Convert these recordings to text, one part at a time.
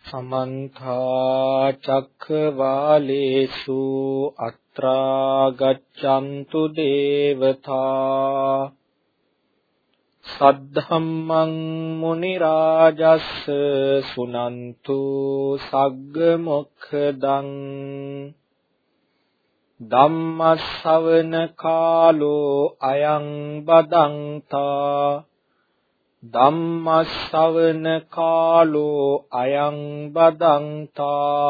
समन्त चक्रवालेषु अत्रा गच्छन्तु देवता सद्धम्मं मुनिराजस्य सुनन्तु सग्गमुखदं धम्मश्रवण कालो अयं बदन्ता ධම්මස්සවන කාලෝ අයං බදන්තා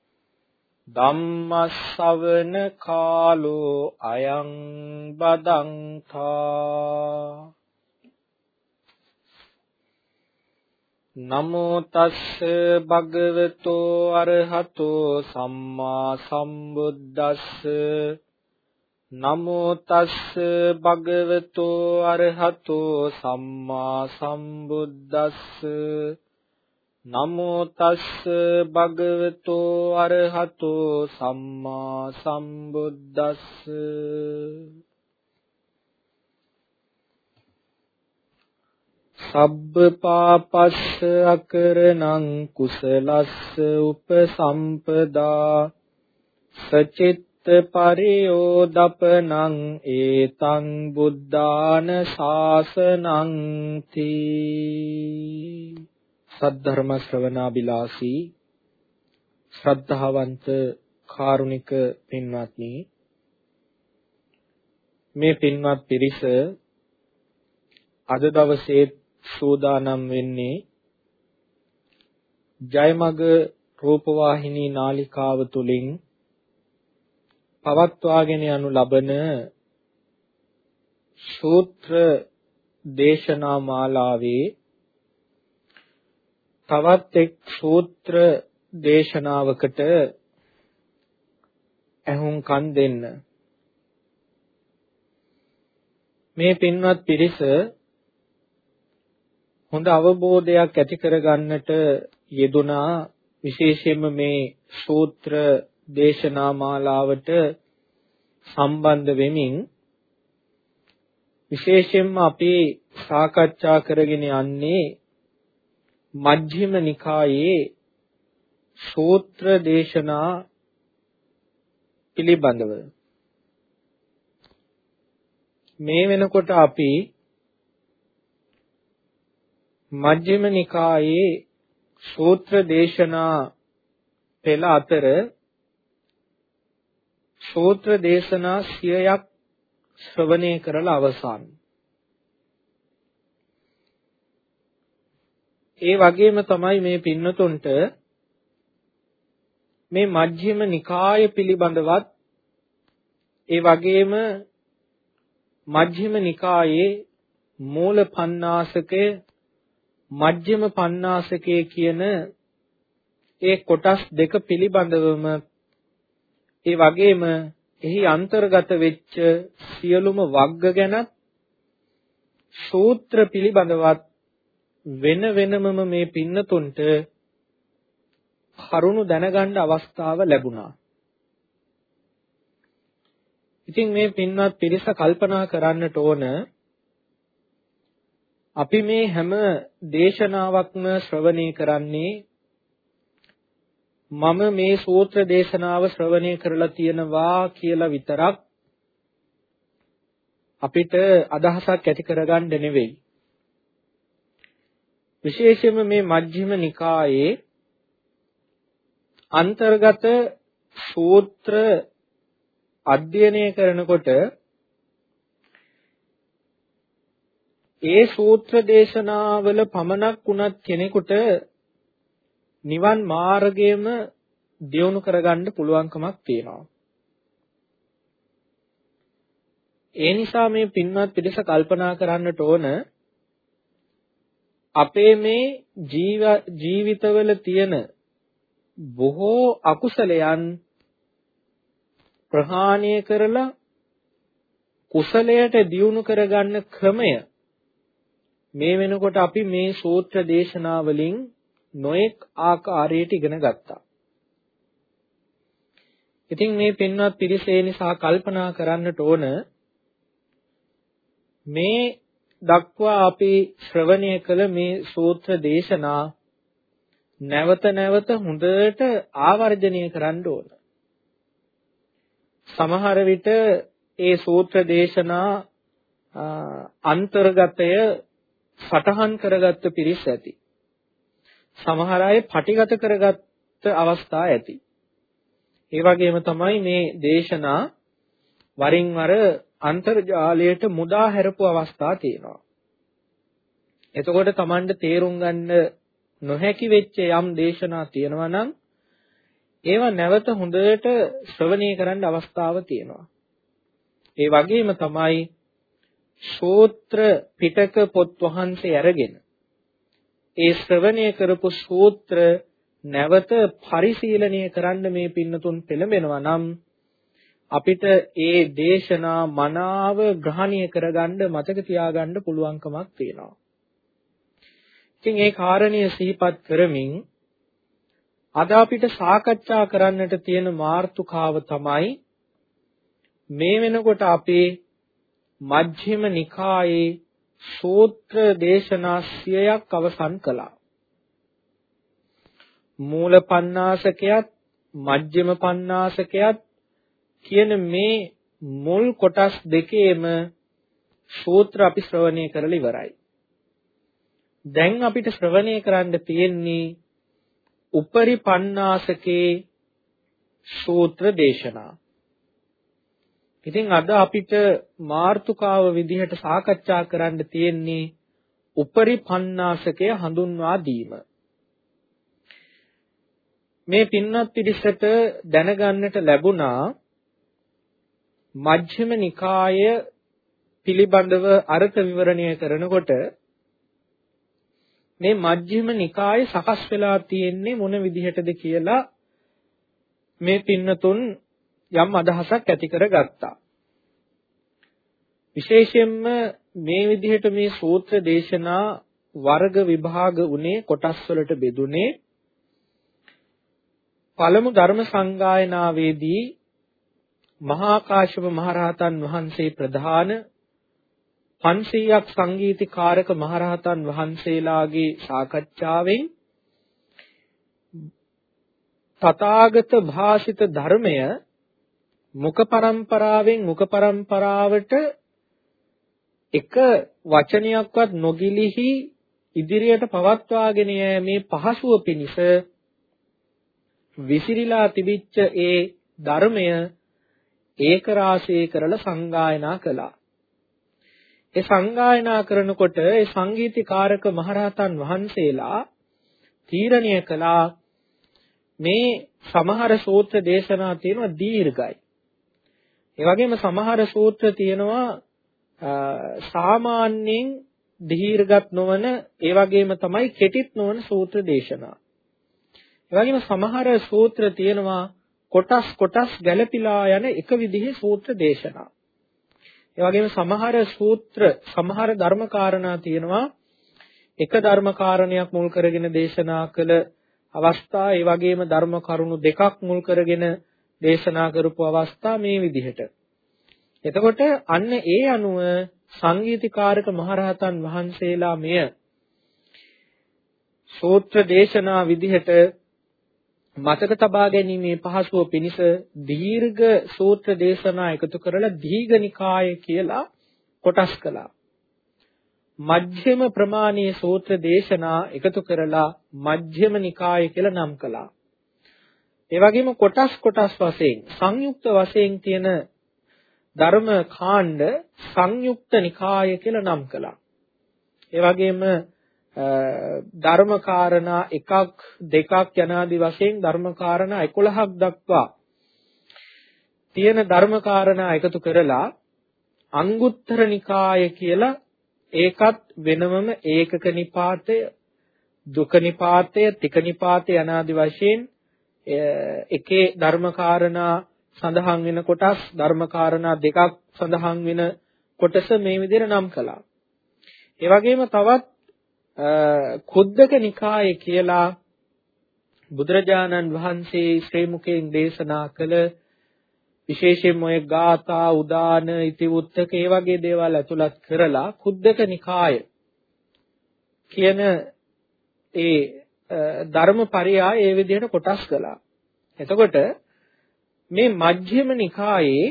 ධම්මස්සවන කාලෝ අයං බදන්තා නමෝ තස්ස භගවතෝ අරහතෝ සම්මා සම්බුද්දස්ස නමෝ තස්ස භගවතෝ අරහතෝ සම්මා සම්බුද්දස්ස නමෝ තස්ස භගවතෝ අරහතෝ සම්මා සම්බුද්දස්ස සබ්බ පාපස්ස අකරණං කුසලස්ස උපසම්පදා සචිත් පරියෝදපනං ඒතං බුද්ධාන ශාසනං තී සද්ධර්ම ශ්‍රවණාබිලාසී ශ්‍රද්ධාවන්ත කාරුණික පින්වත්නි, මේ පින්වත් පිරිස අද දවසේ සූදානම් වෙන්නේ ජයමග රූපවාහිනී නාලිකාව තුලින් පවත්වාගෙන යනු ලබන සූත්‍ර දේශනා මාලාවේ තවත් එක් සූත්‍ර දේශනාවකට ඇහුම්කන් දෙන්න. මේ පින්වත් පිරිස හොඳ අවබෝධයක් ඇති කරගන්නට යෙදුනා. විශේෂයෙන්ම මේ සූත්‍ර දේශනා මාලාවට සම්බන්ධ වෙමින් විශේෂයෙන්ම අපි සාකච්ඡා කරගෙන යන්නේ මජ්ක්‍ධිම නිකායේ සූත්‍ර දේශනා පිළිබඳව. මේ වෙනකොට අපි මජ්ක්‍ධිම නිකායේ සූත්‍ර දේශනා පෙළ අතර සූත්‍ර දේශනා 100ක් ශ්‍රවණය කරලා අවසන්. ඒ වගේම තමයි මේ පින්නතුන්ට මේ මජ්ක්‍ධිම නිකාය පිළිබඳවත් ඒ වගේම මජ්ක්‍ධිම නිකායේ මූල පඤ්ඤාසකය මජ්ක්‍ධිම පඤ්ඤාසකය කියන ඒ කොටස් දෙක පිළිබඳවම ඒ වගේම එහි අන්තර්ගත වෙච්ච සියලුම වග්ග ගැන සූත්‍ර පිළිබඳවත් වෙන වෙනමම මේ පින්නතුන්ට කරුණු දැනගන්න අවස්ථාව ලැබුණා. ඉතින් මේ පින්වත් පිරිස කල්පනා කරන්නට ඕන, අපි මේ හැම දේශනාවක්ම ශ්‍රවණය කරන්නේ මම මේ සූත්‍ර දේශනාව ශ්‍රවණය කරලා තියෙනවා කියලා විතරක් අපිට අදහසක් ඇති කරගන්න නෙවෙයි. විශේෂයෙන්ම මේ මජ්ක්‍ධිම නිකායේ අන්තර්ගත සූත්‍ර අධ්‍යයනය කරනකොට ඒ සූත්‍ර දේශනාවල පමණක් වුණත් කෙනෙකුට නිවන් මාර්ගයම දියුණු කරගන්න පුළුවන්කමක් තියෙනවා. ඒ නිසා මේ පින්වත් පිරිස කල්පනා කරන්නට ඕන, අපේ මේ ජීවිතවල තියෙන බොහෝ අකුසලයන් ප්‍රහාණය කරලා කුසලයට දියුණු කරගන්න ක්‍රමය මේ වෙනකොට අපි මේ සූත්‍ර දේශනා වලින් නොඑක් ආකාරයට ඉගෙන ගත්තා. ඉතින් මේ පින්වත් පිරිස ඒ නිසා කල්පනා කරන්නට ඕන, මේ දක්වා අපි ශ්‍රවණය කළ මේ සූත්‍ර දේශනා නැවත නැවත හොඳට ආවර්ජනය කරන්න ඕන. සමහර විට ඒ සූත්‍ර දේශනා අන්තර්ගතය සටහන් කරගත්ත පිරිස් ඇති. සමහර අය පටිගත කරගත්ත අවස්ථා ඇති. ඒ වගේම තමයි මේ දේශනා වරින් වර අන්තර්ජාලයට මුදා හැරපු අවස්ථා තියෙනවා. එතකොට Tamanට තේරුම් ගන්න නොහැකි වෙච්ච යම් දේශනා තියෙනවා නම් ඒවා නැවත හොඳට ශ්‍රවණය කරන්න අවස්ථාව තියෙනවා. ඒ වගේම තමයි සූත්‍ර පිටක පොත් වහන්සේ අරගෙන ඒ ශ්‍රවණය කරපු සූත්‍ර නැවත පරිශීලනය කරන්න මේ පින්නතුන් පෙළඹෙනවා නම් අපිට ඒ දේශනා මනාව ග්‍රහණය කරගන්න මතක තියාගන්න පුළුවන්කමක් තියෙනවා. ඉතින් ඒ කාරණය සිහිපත් කරමින් අද අපිට සාකච්ඡා කරන්නට තියෙන මාතෘකාව තමයි මේ වෙනකොට අපේ මජ්ක්‍ධිම නිකායේ සූත්‍ර දේශනා 100ක් අවසන් කළා. මූල පඤ්ඤාසකයත් මජ්ක්‍ධිම පඤ්ඤාසකයත් කියන මේ මුල් කොටස් දෙකේම සූත්‍ර අපි ශ්‍රවණය කරලා ඉවරයි. දැන් අපිට ශ්‍රවණය කරන්න තියෙන්නේ උපරි පඤ්ඤාසකේ සූත්‍ර දේශනා. ඉතින් අද අපිට මාතෘකාව විදිහට සාකච්ඡා කරන්න තියෙන්නේ උපරි පඤ්ඤාසකය හඳුන්වා දීම. මේ පින්වත් පිරිසට දැනගන්නට ලැබුණා මජ්ක්‍ධිම නිකාය පිළිබඳව අර්ථ විවරණය කරනකොට මේ මජ්ක්‍ධිම නිකාය සකස් වෙලා තියෙන්නේ මොන විදිහටද කියලා මේ පින්නතුන් යම් අදහසක් ඇති කරගත්තා. විශේෂයෙන්ම මේ විදිහට මේ සූත්‍ර දේශනා වර්ග විභාග උනේ කොටස් වලට බෙදුනේ පළමු ධර්ම සංගායනාවේදී මහා කාශ්‍යප මහරහතන් වහන්සේ ප්‍රධාන 500ක් සංගීතීකාරක මහරහතන් වහන්සේලාගේ සාකච්ඡාවෙන් තථාගත භාෂිත ධර්මය මුඛ පරම්පරාවෙන් මුඛ පරම්පරාවට එක වචනයක්වත් නොගිලිහි ඉදිරියට පවත්වාගෙන යෑමේ පහසුව පිණිස විසිරීලා තිබිච්ච ඒ ධර්මය ඒක රාශී කරලා සංගායනා කළා. ඒ සංගායනා කරනකොට ඒ සංගීතීකාරක මහරහතන් වහන්සේලා තීරණය කළා මේ සමහර සූත්‍ර දේශනා තියෙනවා දීර්ඝයි. ඒ වගේම සමහර සූත්‍ර තියෙනවා සාමාන්‍යයෙන් දීර්ඝත් නොවන ඒ වගේම තමයි කෙටිත් නොවන සූත්‍ර දේශනා. ඒ වගේම සමහර සූත්‍ර තියෙනවා කොටස් ගැළපීලා යන එක විදිහේ සූත්‍ර දේශනා. ඒ වගේම සමහර සූත්‍ර සමහර ධර්ම කාරණා තියෙනවා එක ධර්ම කාරණයක් මුල් කරගෙන දේශනා කළ අවස්ථා ඒ වගේම ධර්ම කරුණු දෙකක් මුල් කරගෙන දේශනා කරපු අවස්ථා මේ විදිහට. එතකොට අන්න ඒ අනුව සංගීතීකාරක මහරහතන් වහන්සේලා මෙය සූත්‍ර දේශනා විදිහට මතක තබා ගැනීමේ පහසුව පිණිස දීර්ඝ සූත්‍ර දේශනා එකතු කරලා දීඝනිකාය කියලා කොටස් කළා. මජ්ක්‍ධිම ප්‍රමාණීය සූත්‍ර දේශනා එකතු කරලා මජ්ක්‍ධිම නිකාය කියලා නම් කළා. ඒ වගේම කොටස් වශයෙන් සංයුක්ත වශයෙන් තියෙන ධර්ම කාණ්ඩ සංයුක්ත නිකාය කියලා නම් කළා. ඒ වගේම ධර්ම කාරණා 1 2 යනාදී වශයෙන් ධර්ම කාරණා 11ක් දක්වා තියෙන ධර්ම කාරණා එකතු කරලා අංගුත්තර නිකාය කියලා ඒකත් වෙනමම ඒකක නිපාතය, දුක නිපාතය, තික නිපාතය යනාදී වශයෙන් එකේ ධර්ම කාරණා සඳහන් වෙන කොටස් ධර්ම කාරණා 2ක් සඳහන් වෙන කොටස මේ විදිහට නම් කළා. ඒ වගේම තවත් කුද්දක නිකාය කියලා බුදුරජාණන් වහන්සේ ශ්‍රී මුඛයෙන් දේශනා කළ විශේෂයෙන්ම ඔය ගාථා උදාන ඉතිවුත්තක ඒ වගේ දේවල් ඇතුළත් කරලා කුද්දක නිකාය කියන ඒ ධර්මපරයය ඒ විදිහට කොටස් කළා. එතකොට මේ මජ්ක්‍ධිම නිකායේ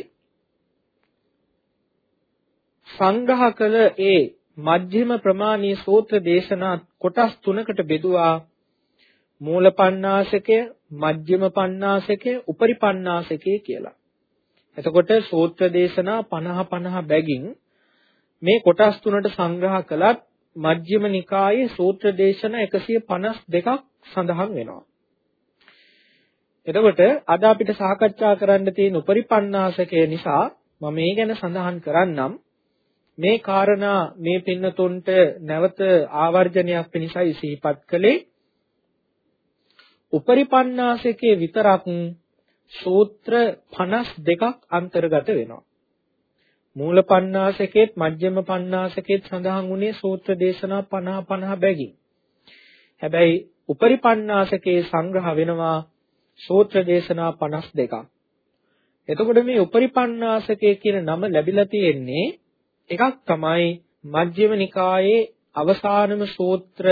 සංග්‍රහ කළ ඒ මජ්ක්‍ධිම ප්‍රමාණී සූත්‍ර දේශනා කොටස් තුනකට බෙදුවා. මූල පණ්ණාසකය, මජ්ක්‍ධිම පණ්ණාසකය, උපරි පණ්ණාසකය කියලා. එතකොට සූත්‍ර දේශනා 50 බැගින් මේ කොටස් තුනට සංග්‍රහ කළත් මජ්ක්‍ධිම නිකායේ සූත්‍ර දේශනා 152ක් සඳහන් වෙනවා. එතකොට අද අපිට සාකච්ඡා කරන්න තියෙන උපරි පණ්ණාසකය නිසා මම මේ ගැන සඳහන් කරන්නම්. මේ කාරණා මේ පින්නතුන්ට නැවත ආවර්ජනයක් පිණිසයි සිහිපත් කළේ. උපරි පණ්ණාසකයේ විතරක් සූත්‍ර 52ක් අන්තර්ගත වෙනවා. මූල පණ්ණාසකේත් මජ්ක්‍ධිම පණ්ණාසකේත් සඳහන් වුණේ සූත්‍ර දේශනා 50 බැගින්. හැබැයි උපරි පණ්ණාසකේ සංග්‍රහ වෙනවා සූත්‍ර දේශනා 52ක්. එතකොට මේ උපරි පණ්ණාසකේ කියන නම ලැබිලා තියෙන්නේ එකක් තමයි මජ්ක්‍ධිම නිකායේ අවසානම සූත්‍ර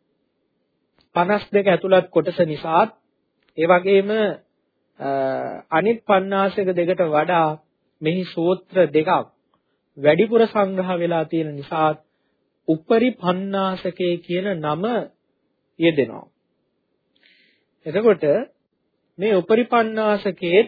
52 ඇතුළත් කොටස නිසා. ඒ වගේම අනිත් පණ්ණාසක දෙකට වඩා මෙහි සූත්‍ර දෙකක් වැඩිපුර සංග්‍රහ වෙලා තියෙන නිසා උපරි පණ්ණාසකේ කියන නම යෙදෙනවා. එතකොට මේ උපරි පණ්ණාසකයේ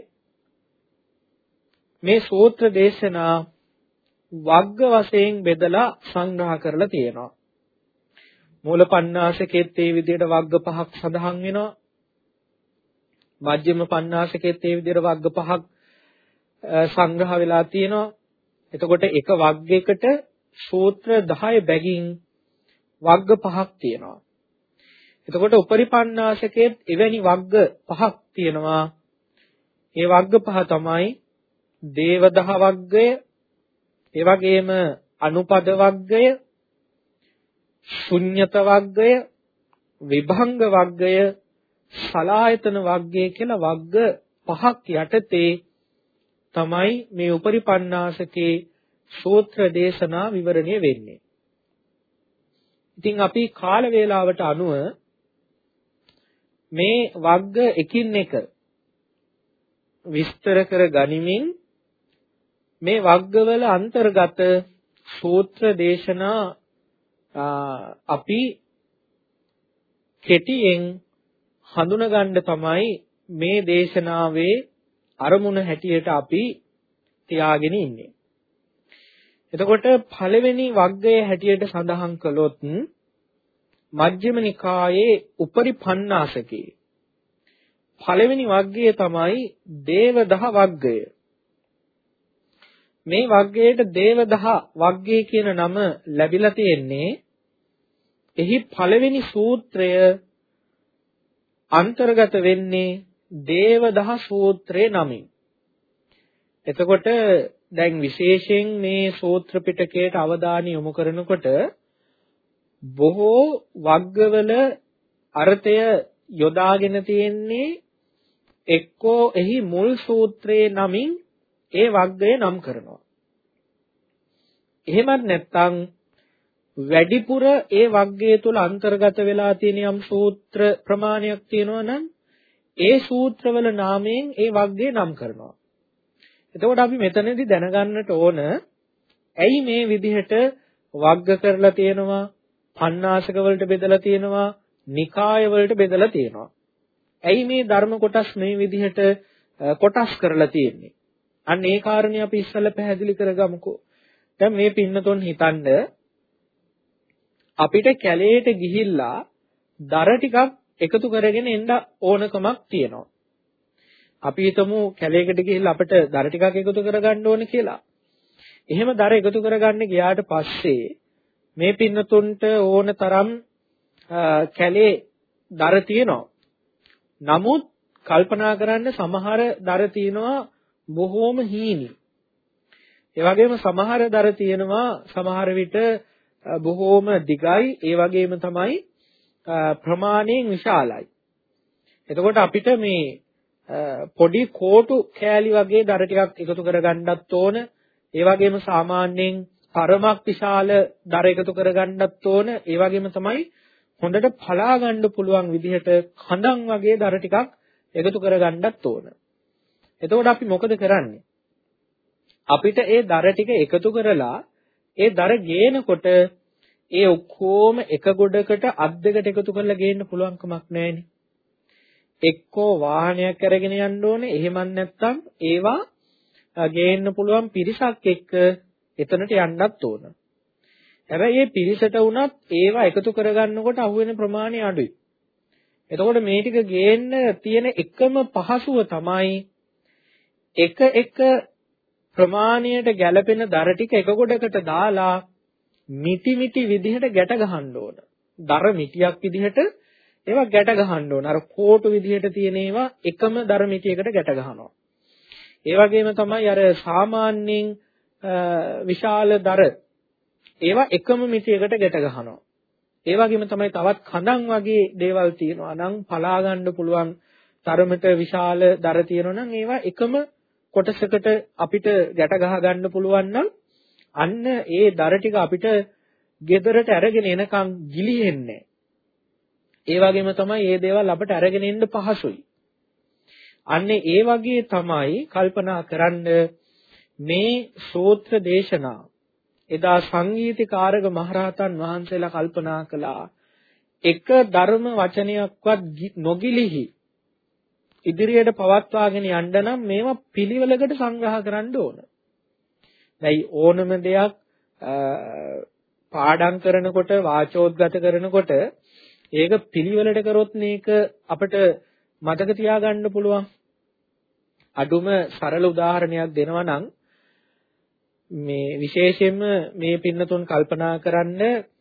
මේ සූත්‍ර දේශනා වග්ග වශයෙන් බෙදලා සංග්‍රහ කරලා තියෙනවා. මූල පණ්ණාසකයේත් මේ විදිහට වග්ග පහක් සඳහන් වෙනවා. මජ්ක්‍ධිම පණ්ණාසකයේත් මේ විදිහට වග්ග පහක් සංග්‍රහ වෙලා තියෙනවා. එතකොට එක වග්ගයකට සූත්‍ර 10 බැගින් වග්ග පහක් තියෙනවා. එතකොට උපරි පණ්ණාසකයේත් එවැනි වග්ග පහක් තියෙනවා. ඒ වග්ග පහ තමයි දේවදහ වග්ගය, ඒ වගේම අනුපද වග්ගය, ශුන්්‍යත වග්ගය, විභංග වග්ගය, සලායතන වග්ගය කියලා වග්ග පහක් යටතේ තමයි මේ උපරි පණ්ණාසකේ සූත්‍ර දේශනා විවරණය වෙන්නේ. ඉතින් අපි කාල වේලාවට අනුව මේ වග්ග එකින් එක විස්තර කර ගනිමින් මේ වග්ගවල අන්තර්ගත සූත්‍ර දේශනා අපි කෙටියෙන් හඳුනගන්න තමයි මේ දේශනාවේ අරමුණ හැටියට අපි තියාගෙන ඉන්නේ. එතකොට පළවෙනි වග්ගය හැටියට සඳහන් කළොත් මජ්ක්‍ධිම නිකායේ උපරි පණ්ණාසකේ පළවෙනි වග්ගය තමයි දේවදහ වග්ගය. මේ වග්ගයට දේවදහ වග්ගය කියන නම ලැබිලා තියෙන්නේ එහි පළවෙනි සූත්‍රය අන්තර්ගත වෙන්නේ දේවදහ සූත්‍රයේ නමින්. එතකොට දැන් විශේෂයෙන් මේ සූත්‍ර පිටකයට අවධානය යොමු කරනකොට බොහෝ වග්ගවල අර්ථය යොදාගෙන තියෙන්නේ එක්කෝ එහි මුල් සූත්‍රයේ නමින් ඒ වග්ගය නම් කරනවා. එහෙමත් නැත්නම් වැඩිපුර ඒ වග්ගය තුල අන්තර්ගත වෙලා තියෙන යම් සූත්‍ර ප්‍රමාණයක් තියෙනවා නම් ඒ සූත්‍රවල නාමයෙන් ඒ වග්ගය නම් කරනවා. එතකොට අපි මෙතනදී දැනගන්නට ඕන ඇයි මේ විදිහට වග්ග කරලා තියෙනවා, පණ්ණාසක වලට බෙදලා තියෙනවා, නිකාය වලට බෙදලා තියෙනවා. ඇයි මේ ධර්ම කොටස් මේ විදිහට කොටස් කරලා තියෙන්නේ? අන්න ඒ කාරණේ අපි ඉස්සෙල්ලා පැහැදිලි කරගමුකෝ. දැන් මේ පින්නතොන් හිතන්න අපිට කැලේට ගිහිල්ලා දර ටිකක් එකතු කරගෙන එන්න ඕනකමක් තියෙනවා. අපි හිතමු කැලේකට ගිහිල්ලා අපිට දර ටිකක් එකතු කරගන්න ඕන කියලා. එහෙම දර එකතු කරගන්න ගියාට පස්සේ මේ පින්නතුන්ට ඕන තරම් කැලේ දර තියෙනවා. නමුත් කල්පනා කරන්න සමහර දර තියෙනවා බොහෝම හීනි. ඒ වගේම සමහර දර තියෙනවා සමහර විට බොහෝම දිගයි, ඒ වගේම තමයි ප්‍රමාණයෙන් විශාලයි. එතකොට අපිට මේ පොඩි කෝටු කෑලි වගේ දර ටිකක් එකතු කරගන්නත් ඕන. ඒ වගේම සාමාන්‍යයෙන් පරමක් විශාල දර එකතු කරගන්නත් ඕන. ඒ වගේම තමයි හොඳට පලා ගන්න පුළුවන් විදිහට කඳන් වගේ දර ටිකක් එකතු කරගන්නත් ඕන. එතකොට අපි මොකද කරන්නේ? අපිට ඒ දර ටික එකතු කරලා ඒ දර ගේනකොට ඒ ඔක්කොම එක ගොඩකට අත් දෙකට එකතු කරලා ගේන්න පුළුවන් කමක් නැහැනේ. එක්කෝ වාහනයක් අරගෙන යන්න ඕනේ. එහෙමත් නැත්නම් ඒවා ගේන්න පුළුවන් පිරිසක් එක්ක එතනට යන්නත් ඕන. හැබැයි මේ පිරිසට වුණත් ඒවා එකතු කරගන්නකොට අහුවෙන ප්‍රමාණය අඩුයි. එතකොට මේ ටික ගේන්න තියෙන එකම පහසුව තමයි එක ප්‍රමාණයට ගැළපෙන දර ටික එක ගොඩකට දාලා මිටි විදිහට ගැට ගහන්න ඕන. දර මිටියක් විදිහට ඒවා ගැට ගහන්න ඕන. අර කෝටු විදිහට තියෙන ඒවා එකම දර මිටියකට ගැට ගහනවා. ඒ වගේම තමයි අර සාමාන්‍යයෙන් විශාල දර ඒවා එකම මිටියකට ගැට ගහනවා. ඒ වගේම තමයි තවත් කඳන් වගේ දේවල් තියෙනවා නම් පලා ගන්න පුළුවන් තරමට විශාල දර තියෙනවා නම් ඒවා එකම කොටසකට අපිට ගැට ගහ ගන්න පුළුවන් නම් අන්න ඒ දර ටික අපිට ගෙදරට අරගෙන එනකන් ගිලිහෙන්නේ. ඒ වගේම තමයි මේ දේවල් අපිට අරගෙන එන්න පහසුයි. අන්න ඒ වගේ තමයි කල්පනා කරන්න මේ සූත්‍ර දේශනා එදා සංගීතිකාරක මහරහතන් වහන්සේලා කල්පනා කළා එක ධර්ම වචනයක්වත් නොගිලිහි ඉදිරියට පවත්වාගෙන යන්න නම් මේවා පිළිවෙලකට සංග්‍රහ කරන්න ඕන. දැන් ඕනම දෙයක් පාඩම් කරනකොට වාචෝද්ගත කරනකොට ඒක පිළිවෙලට කරොත් මේක අපිට මතක තියාගන්න පුළුවන්. අඩුම සරල උදාහරණයක් දෙනවා නම් මේ විශේෂයෙන්ම මේ පින්නතුන් කල්පනා කරන්න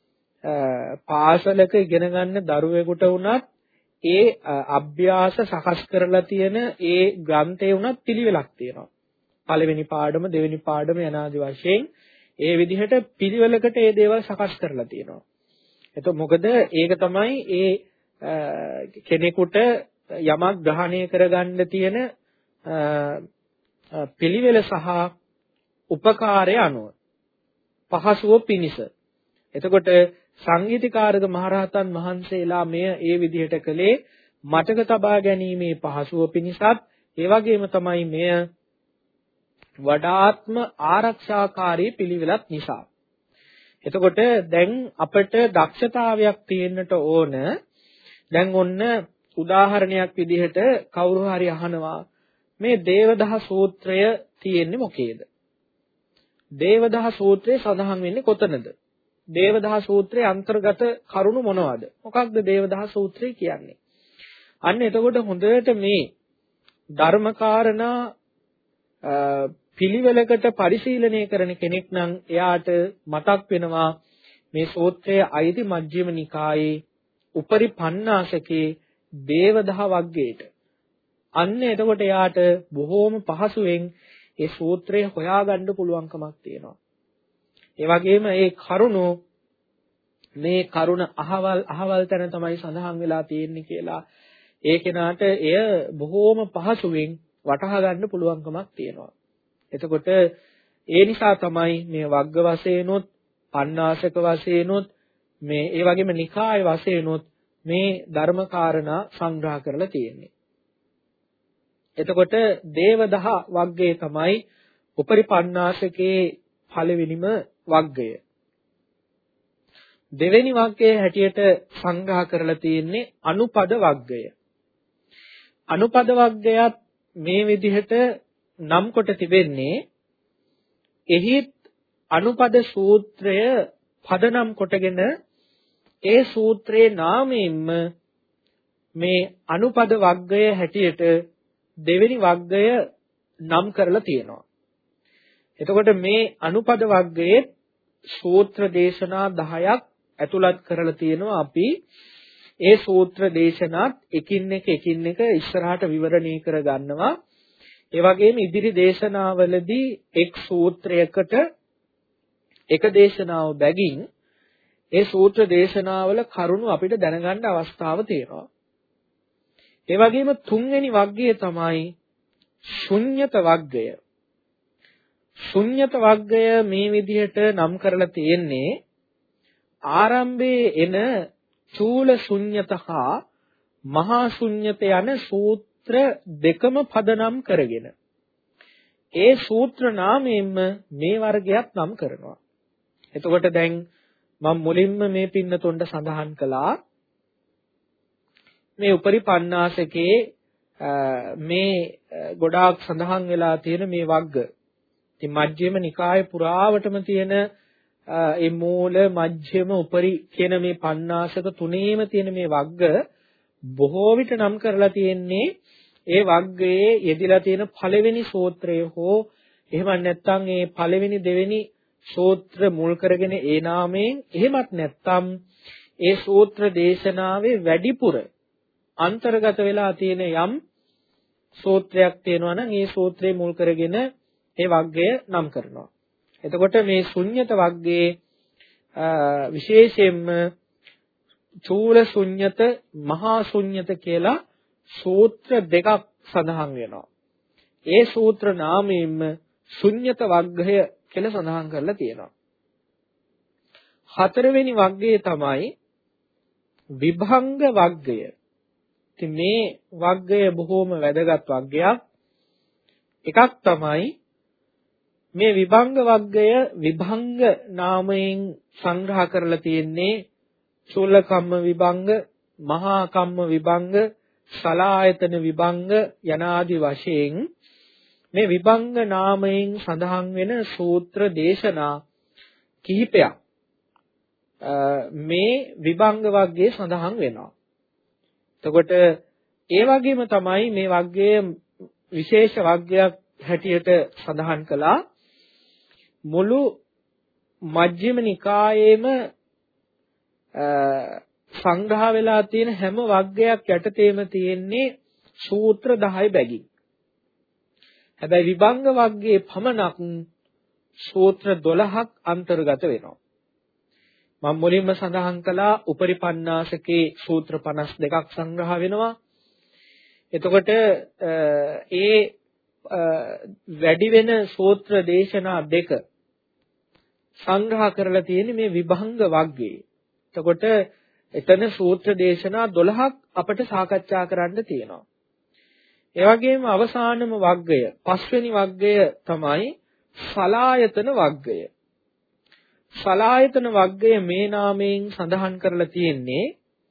පාසලක ඉගෙන ගන්න දරුවෙකුට වුණත් ඒ අභ්‍යාස සකස් කරලා තියෙන ඒ ග්‍රන්ථේ වුණත් පිළිවෙලක් තියෙනවා. පළවෙනි පාඩම දෙවෙනි පාඩම යනාදි වශයෙන් ඒ විදිහට පිළිවෙලකට ඒ දේවල් සකස් කරලා තියෙනවා. එතකොට මොකද ඒක තමයි ඒ කෙනෙකුට යමක් ග්‍රහණය කරගන්න තියෙන පිළිවෙල සහ උපකාරය අනුව පහසුව පිනිස. එතකොට සංගීතිකාරක මහරහතන් වහන්සේලා මෙය ඒ විදිහට කළේ මතක තබා ගැනීමේ පහසුව පිණිසත් ඒ වගේම තමයි මෙය වඩාත්ම ආරක්ෂාකාරී පිළිවෙලක් නිසා. එතකොට දැන් අපිට දක්ෂතාවයක් තියෙන්නට ඕන. දැන් ඔන්න උදාහරණයක් විදිහට කවුරු හරි අහනවා මේ දේවදහ සූත්‍රය තියෙන්නේ මොකේද? දේවදහ සූත්‍රයේ සඳහන් වෙන්නේ කොතනද? දේවදහ සූත්‍රයේ අන්තර්ගත කරුණු මොනවද? මොකක්ද දේවදහ සූත්‍රය කියන්නේ? අන්න එතකොට හොඳට මේ ධර්මකාරණා පිළිවෙලකට පරිශීලනය කරන කෙනෙක් නම් එයාට මතක් වෙනවා මේ සූත්‍රයේ අයිති මජ්ක්‍ධිම නිකායේ උපරි පඤ්ඤාසකේ දේවදහ වග්ගයට. අන්න එතකොට එයාට බොහෝම පහසුවෙන් ඒ සූත්‍රය හොයාගන්න පුළුවන්කමක් තියෙනවා. ඒ වගේම මේ කරුණ අහවල් තැන තමයි සඳහන් වෙලා තියෙන්නේ කියලා ඒ කෙනාට එය බොහෝම පහසුවෙන් වටහා ගන්න පුළුවන්කමක් තියෙනවා. එතකොට ඒ නිසා තමයි මේ වග්ග වශයෙන්ුත් පඤ්ඤාසක වශයෙන්ුත් මේ ඒ වගේම නිකාය වශයෙන්ුත් මේ ධර්මකාරණා සංග්‍රහ කරලා තියෙන්නේ. එතකොට දේවදහ වග්ගය තමයි උපරි පඤ්ඤාසකේ පළවෙනිම වග්ගය. දෙවෙනි වග්ගයේ හැටියට සංග්‍රහ කරලා තියෙන්නේ අනුපද වග්ගය. අනුපද වග්ගයත් මේ විදිහට නම් කොට තිබෙන්නේ එහිත් අනුපද සූත්‍රය පදනම් කොටගෙන ඒ සූත්‍රයේ නාමයෙන්ම මේ අනුපද වග්ගය හැටියට දෙවෙනි වග්ගය නම් කරලා තියෙනවා. එතකොට මේ අනුපද වග්ගයේ සූත්‍ර දේශනා 10ක් ඇතුළත් කරලා තියෙනවා. අපි ඒ සූත්‍ර දේශනාත් එකින් එක ඉස්සරහට විවරණය කර ගන්නවා. ඒ වගේම ඉදිරි දේශනාවලදී එක් සූත්‍රයකට එක දේශනාව බැගින් ඒ සූත්‍ර දේශනාවල කරුණු අපිට දැනගන්න අවස්ථාව තියෙනවා. ඒ වගේම තුන්වෙනි වග්ගය තමයි ශුන්්‍යත වග්ගය. ශුන්්‍යත වග්ගය මේ විදිහට නම් කරලා තියෙන්නේ ආරම්භයේ එන චූල ශුන්්‍යත හා මහා ශුන්්‍යත යන සූත්‍ර දෙකම පදනම් කරගෙන ඒ සූත්‍ර නාමයෙන්ම මේ වර්ගයක් නම් කරනවා. එතකොට දැන් මම මුලින්ම මේ පින්නතොණ්ඩ සඳහන් කළා මේ උපරිපන්නාසකේ මේ ගොඩාක් සඳහන් වෙලා තියෙන මේ වග්ග. ඉතින් මජ්ක්‍ධිම නිකාය පුරාවටම තියෙන ඒ මූල මජ්ක්‍ධිම උපරි කියන මේ පන්නාසක තුනේම තියෙන මේ වග්ග බොහෝ විට නම් කරලා තියෙන්නේ ඒ වග්ගයේ යෙදিলা තියෙන පළවෙනි සූත්‍රය හෝ එහෙම නැත්නම් ඒ පළවෙනි දෙවෙනි සූත්‍ර මුල් කරගෙන ඒ නාමයෙන් එහෙමත් නැත්නම් ඒ සූත්‍ර දේශනාවේ වැඩිපුර අන්තර්ගත වෙලා තියෙන යම් සූත්‍රයක් තියෙනවා නම් ඒ සූත්‍රය මුල් කරගෙන ඒ වග්ගය නම් කරනවා. එතකොට මේ ශුන්්‍යත වග්ගයේ විශේෂයෙන්ම චූල ශුන්්‍යත මහා ශුන්්‍යත කියලා සූත්‍ර දෙකක් සඳහන් වෙනවා. ඒ සූත්‍ර නාමයෙන්ම ශුන්්‍යත වග්ගය කියලා සඳහන් කරලා තියෙනවා. හතරවෙනි වග්ගය තමයි විභංග වග්ගය. ඉතින් මේ වග්ගය බොහෝම වැදගත් වග්ගයක්. එකක් තමයි මේ විභංග වග්ගය විභංග නාමයෙන් සංග්‍රහ කරලා තියෙන්නේ චූල කම්ම විභංග, මහා කම්ම විභංග, සලායතන විභංග යනාදි වශයෙන් මේ විභංග නාමයෙන් සඳහන් වෙන සූත්‍ර දේශනා කිහිපයක් මේ විභංග වග්ගයේ සඳහන් වෙනවා. එතකොට ඒ වගේම තමයි මේ වග්ගයේ විශේෂ වග්ගයක් හැටියට සඳහන් කළා මුළු මජ්ක්‍ධිම නිකායේම සංග්‍රහ වෙලා තියෙන හැම වග්ගයක් යටතේම තියෙන්නේ සූත්‍ර 10 බැගින්. හැබැයි විභංග වග්ගයේ පමණක් සූත්‍ර 12ක් අන්තර්ගත වෙනවා. මම මුලින්ම සඳහන් කළා උපරිපන්නාසකේ සූත්‍ර 52ක් සංග්‍රහ වෙනවා. එතකොට ඒ වැඩි වෙන සූත්‍ර දේශනා දෙක සංග්‍රහ කරලා තියෙන්නේ මේ විභංග වග්ගයේ. එතකොට එතන සූත්‍ර දේශනා 12ක් අපිට සාකච්ඡා කරන්න තියෙනවා. ඒ වගේම අවසානම වග්ගය, පස්වෙනි වග්ගය තමයි සලායතන වග්ගය. සලායතන වග්ගය මේ නාමයෙන් සඳහන් කරලා තියෙන්නේ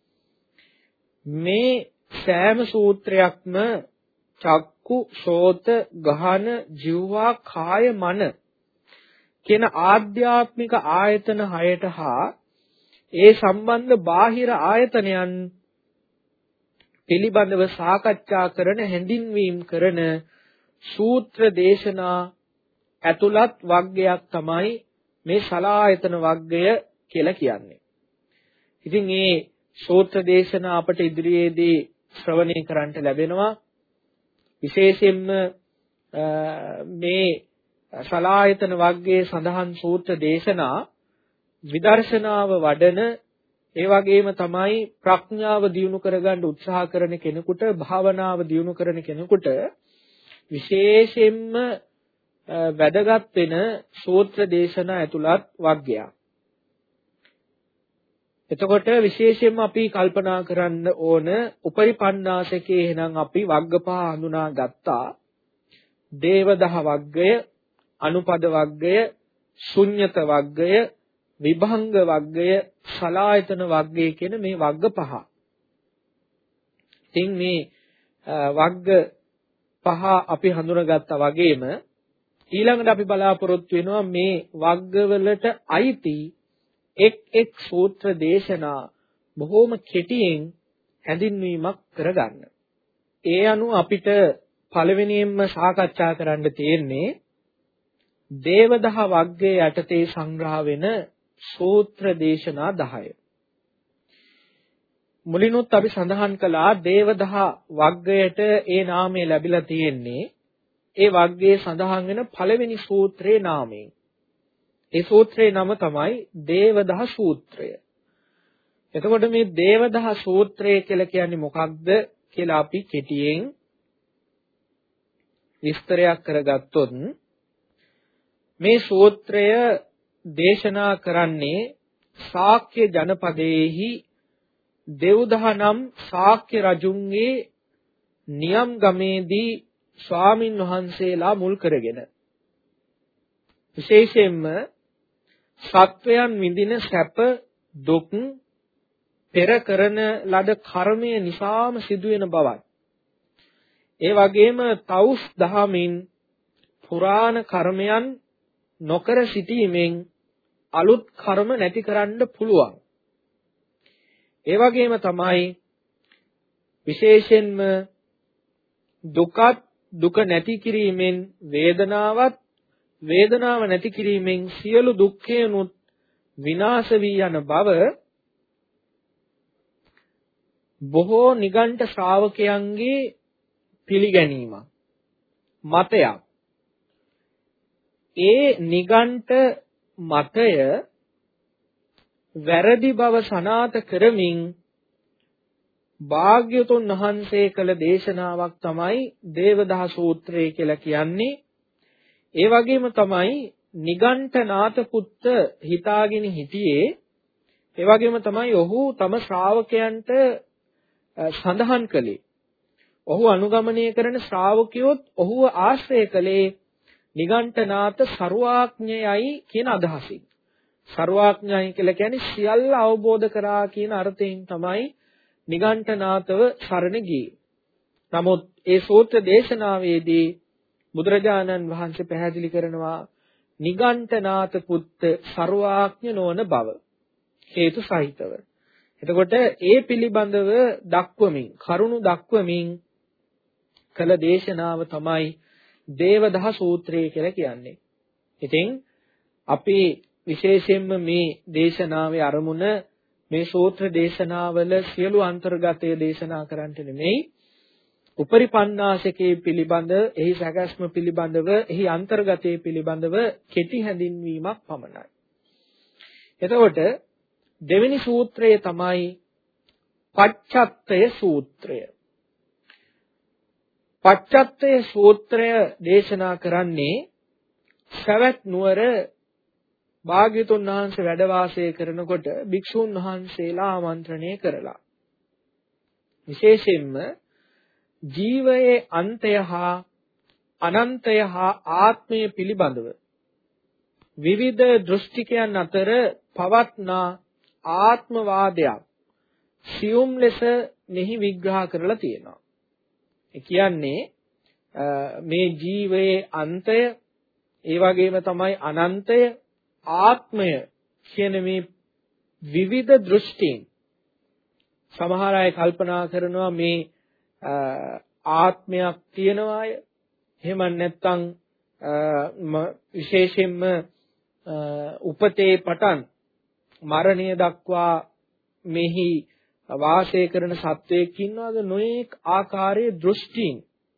මේ සෑම සූත්‍රයක්ම චක්කු, සෝත, ගහන, જીවවා, කාය, මන කියන ආධ්‍යාත්මික ආයතන 6ට හා ඒ සම්බන්ධ බාහිර ආයතනයන් පිළිබඳව සාකච්ඡා කරන හැඳින්වීම කරන සූත්‍ර දේශනා ඇතුළත් වග්ගයක් තමයි මේ සලායතන වග්ගය කියලා කියන්නේ. ඉතින් මේ සූත්‍ර දේශනා අපට ඉදිරියේදී ශ්‍රවණය කරන්නට ලැබෙනවා. විශේෂයෙන්ම මේ සලායතන වග්ගයේ සඳහන් සූත්‍ර දේශනා විදර්ශනාව වඩන ඒ වගේම තමයි ප්‍රඥාව දියුණු කරගන්න උත්සාහ කරන කෙනෙකුට, භාවනාව දියුණු කරන කෙනෙකුට විශේෂයෙන්ම වැදගත් වෙන සූත්‍ර දේශනා ඇතුළත් වග්ගයක්. එතකොට විශේෂයෙන්ම අපි කල්පනා කරන්න ඕන උපරිපන්නාසකේ එහෙනම් අපි වග්ග පහ හඳුනා ගත්තා. දේවදහ වග්ගය, අනුපද වග්ගය, ශුන්්‍යත වග්ගය, විභංග වග්ගය, සලායතන වග්ගය කියන මේ වග්ග පහ. ඉතින් මේ වග්ග පහ අපි හඳුනාගත්තා වගේම ඊළඟට අපි බලාපොරොත්තු වෙනවා මේ වග්ගවලට අයිති එක් සූත්‍ර දේශනා බොහෝම කෙටියෙන් හැඳින්වීමක් කරගන්න. ඒ අනුව අපිට පළවෙනියෙන්ම සාකච්ඡා කරන්න තියෙන්නේ දේවදහ වග්ගයේ යටතේ සංග්‍රහ වෙන සූත්‍ර දේශනා 10. මුලිනුත් අපි සඳහන් කළා දේවදහ වග්ගයට ඒ නාමය ලැබිලා තියෙන්නේ ඒ වග්ගයේ සඳහන් වෙන පළවෙනි සූත්‍රයේ නාමයෙන්. ඒ සූත්‍රයේ නම තමයි දේවදහ සූත්‍රය. එතකොට මේ දේවදහ සූත්‍රය කියලා කියන්නේ මොකක්ද කියලා අපි කෙටියෙන් විස්තරයක් කරගත්තොත් මේ සූත්‍රය දේශනා කරන්නේ ශාක්‍ය ජනපදයේහි දෙව්දහනම් ශාක්‍ය රජුන්ගේ නියම් ගමේදී ස්වාමින් වහන්සේලා මුල් කරගෙන විශේෂයෙන්ම සත්වයන් විඳින සැප දුක් පෙර කරන ලද කර්මය නිසාම සිදුවෙන බවත් ඒ වගේම තවුස් දහමින් පුරාණ කර්මයන් නොකර සිටීමෙන් අලුත් කර්ම නැති කරන්න පුළුවන්. ඒ වගේම තමයි විශේෂයෙන්ම දුක නැති කිරීමෙන් වේදනාවත් වේදනාව නැති කිරීමෙන් සියලු දුක්ඛයනුත් විනාශ වී යන බව බොහෝ නිගණ්ඨ ශ්‍රාවකයන්ගේ පිළිගැනීමක් මතයක්. ඒ නිගණ්ඨ මතය වැරදි බව සනාථ කරමින් භාග්‍යවතුන් වහන්සේ කළ දේශනාවක් තමයි දේවදහ සූත්‍රය කියලා කියන්නේ. ඒ වගේම තමයි නිගණ්ඨනාත පුත්ත හිතාගෙන හිටියේ. ඒ වගේම තමයි ඔහු තම ශ්‍රාවකයන්ට සඳහන් කළේ. ඔහු අනුගමනය කරන ශ්‍රාවකයොත් ඔහුව ආශ්‍රය කළේ නිගණ්ඨනාත සර්වාඥයයි කියන අදහසින්. සර්වාඥයයි කියලා කියන්නේ සියල්ල අවබෝධ කරා කියන අර්ථයෙන් තමයි නිගණ්ඨනාතව සරණ ගියේ. නමුත් ඒ සූත්‍ර දේශනාවේදී බුදුරජාණන් වහන්සේ පැහැදිලි කරනවා නිගණ්ඨනාත පුත්ත සර්වාඥ නොවන බව හේතු සහිතව. එතකොට ඒ පිළිබඳව දක්වමින් කරුණු දක්වමින් කළ දේශනාව තමයි දේවදහ සූත්‍රය කියලා කියන්නේ. ඉතින් අපි විශේෂයෙන්ම මේ දේශනාවේ අරමුණ මේ සූත්‍ර දේශනාවල සියලු අන්තර්ගතය දේශනා කරන්නට නෙමෙයි, උපරිපන්නාසකේ පිළිබඳ, එහි සැකස්ම පිළිබඳව, එහි අන්තර්ගතය පිළිබඳව කෙටි හැඳින්වීමක් පමණයි. එතකොට දෙවෙනි සූත්‍රය තමයි පච්චත්තය සූත්‍රය. පච්චත්තය සූත්‍රය දේශනා කරන්නේ සවැත් නුවර භාග්‍යවතුන් වහන්සේ වැඩ වාසය කරනකොට භික්ෂුන් වහන්සේලා ආමන්ත්‍රණය කරලා විශේෂයෙන්ම ජීවයේ අන්තය හා අනන්තය හා ආත්මය පිළිබඳව විවිධ දෘෂ්ටිකයන් අතර පවත්නා ආත්මවාදයක් සියුම් ලෙස මෙහි විග්‍රහ කරලා තියෙනවා. ඒ කියන්නේ මේ ජීවයේ අන්තය, ඒ වගේම තමයි අනන්තය, ආත්මය කියන මේ විවිධ දෘෂ්ටීන් සමහර අය කල්පනා කරනවා මේ ආත්මයක් තියනවාය, එහෙම නැත්නම් විශේෂයෙන්ම උපතේ පටන් මරණය දක්වා මෙහි වාසය කරන සත්වයෙක් ඉන්නවාද, නොඑක ආකාරයේ දෘෂ්ටීන්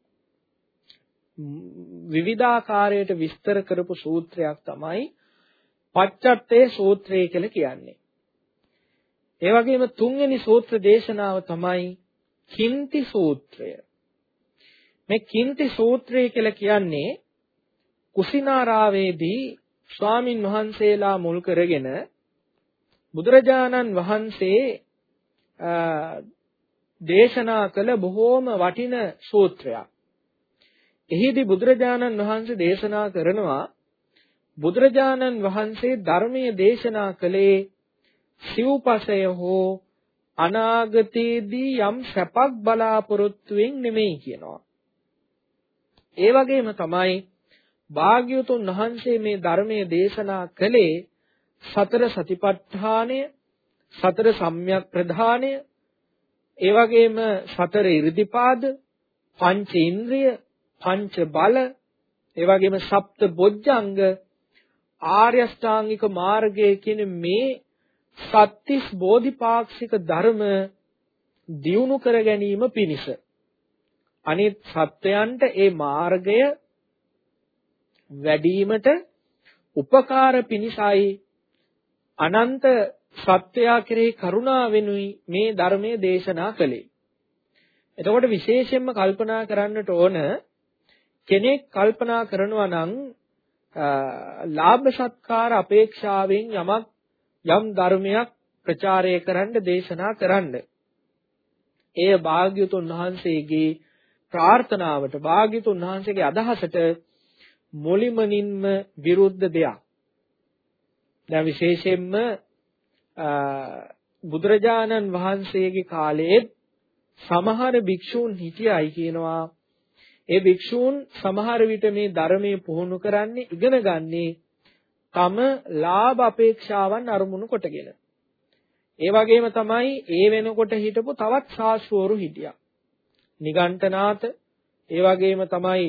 විවිධාකාරයට විස්තර කරපු සූත්‍රයක් තමයි පච්චත්තේ සූත්‍රය කියලා කියන්නේ. ඒ වගේම තුන්වෙනි සූත්‍ර දේශනාව තමයි කින්ති සූත්‍රය. මේ කින්ති සූත්‍රය කියලා කියන්නේ කුසිනාරාවේදී ස්වාමින් වහන්සේලා මුල් කරගෙන බුදුරජාණන් වහන්සේ දේශනා කළ බොහෝම වටින සූත්‍රයක්. එහිදී බුදුරජාණන් වහන්සේ දේශනා කරනවා බුදුරජාණන් වහන්සේ ධර්මයේ දේශනා කළේ සිව්පසය හෝ අනාගතයේදී යම් සැපක් බලාපොරොත්තුෙන් නෙමෙයි කියනවා. ඒ වගේම තමයි භාග්‍යවතුන් වහන්සේ මේ ධර්මයේ දේශනා කළේ සතර සතිපට්ඨානය, සතර සම්‍යක් ප්‍රධානය, ඒ වගේම සතර ඉර්ධිපාද, පංච ඉන්ද්‍රිය, පංච බල, ඒ වගේම සප්ත බොජ්ජංග, ආර්ය අෂ්ටාංගික මාර්ගය කියන මේ සත්‍තිස් බෝධිපාක්ෂික ධර්ම දියුණු කර ගැනීම පිණිස අනිත් සත්වයන්ට ඒ මාර්ගය වැඩිවීමට උපකාර පිණිසයි අනන්ත සත්‍යයා කෙරෙහි කරුණාවෙනුයි මේ ධර්මයේ දේශනා කළේ. එතකොට විශේෂයෙන්ම කල්පනා කරන්නට ඕන, කෙනෙක් කල්පනා කරනවා නම් ලාභ සත්කාර අපේක්ෂාවෙන් යම් ධර්මයක් ප්‍රචාරය කරන්න, දේශනා කරන්න. එය භාග්‍යවතුන් වහන්සේගේ ප්‍රාර්ථනාවට, භාග්‍යවතුන් වහන්සේගේ අදහසට මුලින්ම විරුද්ධ දෙයක්. දැන් විශේෂයෙන්ම බුදුරජාණන් වහන්සේගේ කාලයේ සමහර භික්ෂූන් හිටියයි කියනවා. ඒ භික්ෂූන් සමහර විට මේ ධර්මයේ පුහුණු කරන්නේ, ඉගෙන ගන්නේ තම ලාභ අපේක්ෂාවන් අරමුණු කොටගෙන. ඒ වගේම තමයි ඒ වෙනකොට හිටපු තවත් ශාස්ත්‍රවරු හිටියා. නිගණ්ඨනාත, ඒ වගේම තමයි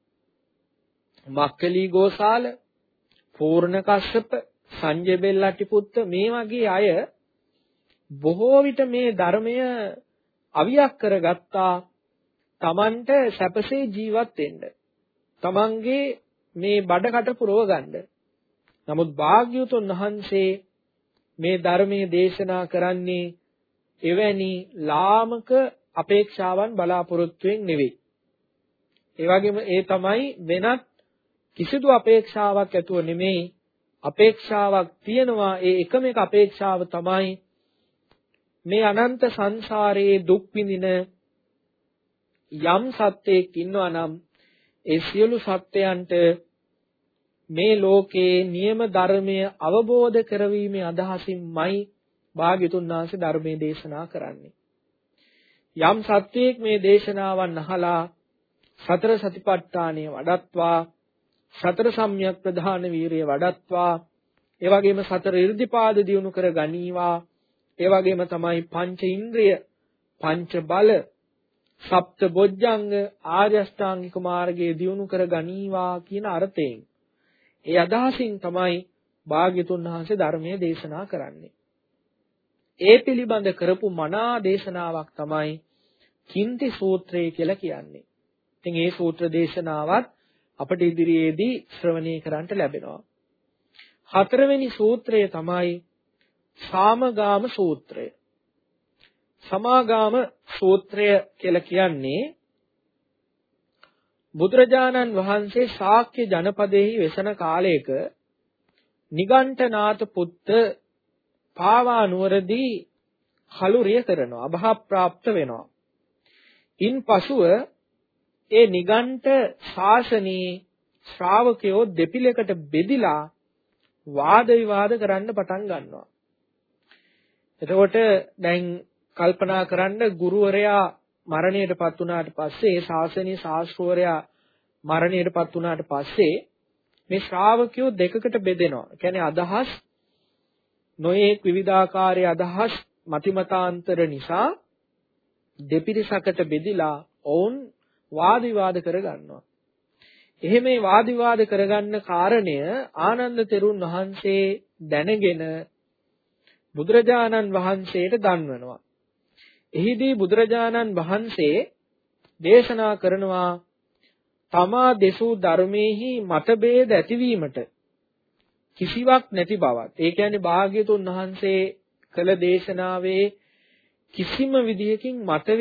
මක්කලි ගෝසාල, පූර්ණ කස්සප, සංජය බෙල්ලටිපුත්ත මේ වගේ අය බොහෝ විට මේ ධර්මය අවියක් කරගත්තා. තමන්ට සැපසේ ජීවත් වෙන්න, තමන්ගේ මේ බඩකට පුරව ගන්න. නමුත් භාග්‍යවතුන් වහන්සේ මේ ධර්මයේ දේශනා කරන්නේ එවැනි ලාමක අපේක්ෂාවන් බලාපොරොත්තුෙන් නෙවෙයි. ඒ වගේම ඒ තමයි වෙනත් කිසිදු අපේක්ෂාවක් ඇතුව නෙමෙයි. අපේක්ෂාවක් තියෙනවා. ඒ එකම එක අපේක්ෂාව තමයි මේ අනන්ත සංසාරයේ දුක් විඳින යම් සත්‍යයක් ඉන්නවා නම් ඒ සියලු සත්‍යයන්ට මේ ලෝකේ නියම ධර්මය අවබෝධ කරවීමේ අදහසින්මයි භාග්‍යතුන් වහන්සේ ධර්මයේ දේශනා කරන්නේ. යම් සත්‍යයක් මේ දේශනාවන් අහලා සතර සතිපට්ඨානය වඩත්වා, සතර සම්‍යක් ප්‍රධාන වීරිය වඩත්වා, ඒ වගේම සතර ඉර්ධිපාද දියුණු කර ගනීවා, ඒ වගේම තමයි පංච ඉන්ද්‍රිය, පංච බල, සප්ත බොජ්ජංග ආර්ය අෂ්ටාංගික මාර්ගයේ දියුණු කර ගනීවා කියන අර්ථයෙන්, ඒ අදහසින් තමයි භාග්‍යතුන් වහන්සේ ධර්මයේ දේශනා කරන්නේ. ඒ පිළිබඳ කරපු මනා දේශනාවක් තමයි කින්ති සූත්‍රය කියලා කියන්නේ. ඉතින් මේ සූත්‍ර දේශනාවත් අපට ඉදිරියේදී ශ්‍රවණය කරන්නට ලැබෙනවා. හතරවෙනි සූත්‍රය තමයි සාමගාම සූත්‍රය. සමාගාම සූත්‍රය කියලා කියන්නේ බුදුරජාණන් වහන්සේ ශාක්‍ය ජනපදයේ වෙසෙන කාලයක නිගණ්ඨනාත පුත්ත පාවා නුවරදී කලුරිය කරනවා, අභාප්‍රාප්ත වෙනවා. ඉන් පසුව ඒ නිගණ්ඨ ශාසනයේ ශ්‍රාවකයෝ දෙපිලකට බෙදිලා වාද විවාද කරන්න පටන් ගන්නවා. එතකොට දැන් කල්පනා කරන්න, ගුරුවරයා මරණයටපත් වුණාට පස්සේ, ඒ ශාසනීය ශාස්ත්‍රවරයා මරණයටපත් වුණාට පස්සේ මේ ශ්‍රාවකයෝ දෙකකට බෙදෙනවා. ඒ කියන්නේ අදහස් නොයේක් විවිධාකාරයේ අදහස් මතිමතාන්තර නිසා දෙපිරිසකට බෙදිලා ඔවුන් වාද විවාද කරගන්නවා. එහෙම මේ වාද විවාද කරගන්න කාරණය ආනන්ද තෙරුන් වහන්සේ දැනගෙන බුදුරජාණන් වහන්සේට දන්වනවා. එහිදී බුදුරජාණන් වහන්සේ දේශනා කරනවා තමා දෙසූ ධර්මයේහි මතභේද ඇතිවීමට කිසිවක් නැති බවත්. ඒ කියන්නේ භාග්‍යතුන් වහන්සේ කළ දේශනාවේ කිසිම විදියකින්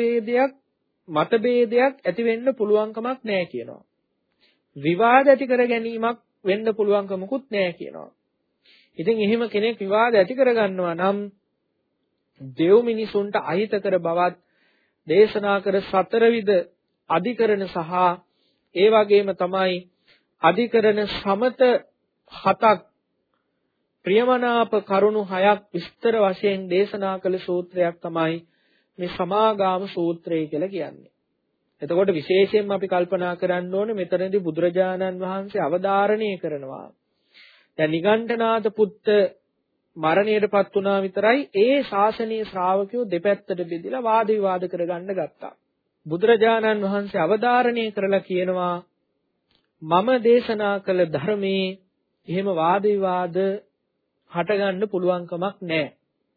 මතභේදයක් ඇති වෙන්න පුළුවන් කමක් නැහැ කියනවා. විවාද ඇති කර ගැනීමක් වෙන්න පුළුවන් කමකුත් නැහැ කියනවා. ඉතින් එහෙම කෙනෙක් විවාද ඇති කර ගන්නවා නම් දෙව් මිනිසුන්ට අහිතකර බවත් දේශනා කර සතරවිධ අධිකරණ සහ ඒ වගේම තමයි අධිකරණ සමත 7ක්, ප්‍රියමනාප කරුණු 6ක් විස්තර වශයෙන් දේශනා කළ සූත්‍රයක් තමයි මේ සමාගාම සූත්‍රය කියලා කියන්නේ. එතකොට විශේෂයෙන්ම අපි කල්පනා කරන්න ඕනේ මෙතනදී බුදුරජාණන් වහන්සේ අවධාරණය කරනවා. දැන් නිගණ්ඨනාත පුත්ත මරණයටපත් වුණා විතරයි ඒ ශාසනීය ශ්‍රාවකයෝ දෙපැත්තට බෙදලා වාද විවාද කරගන්න ගත්තා. බුදුරජාණන් වහන්සේ අවධාරණය කරලා කියනවා මම දේශනා කළ ධර්මයේ එහෙම වාද විවාද හටගන්න පුළුවන් කමක් නැහැ.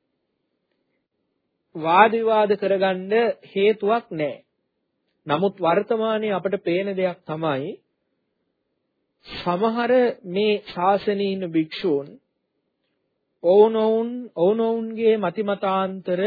වාද විවාද කරගන්න හේතුවක් නැහැ. නමුත් වර්තමානයේ අපට පේන දෙයක් තමයි සමහර මේ ශාසනීය ඉන්න භික්ෂූන් ඔවුනොවුන්ගේ මතිමතාන්තර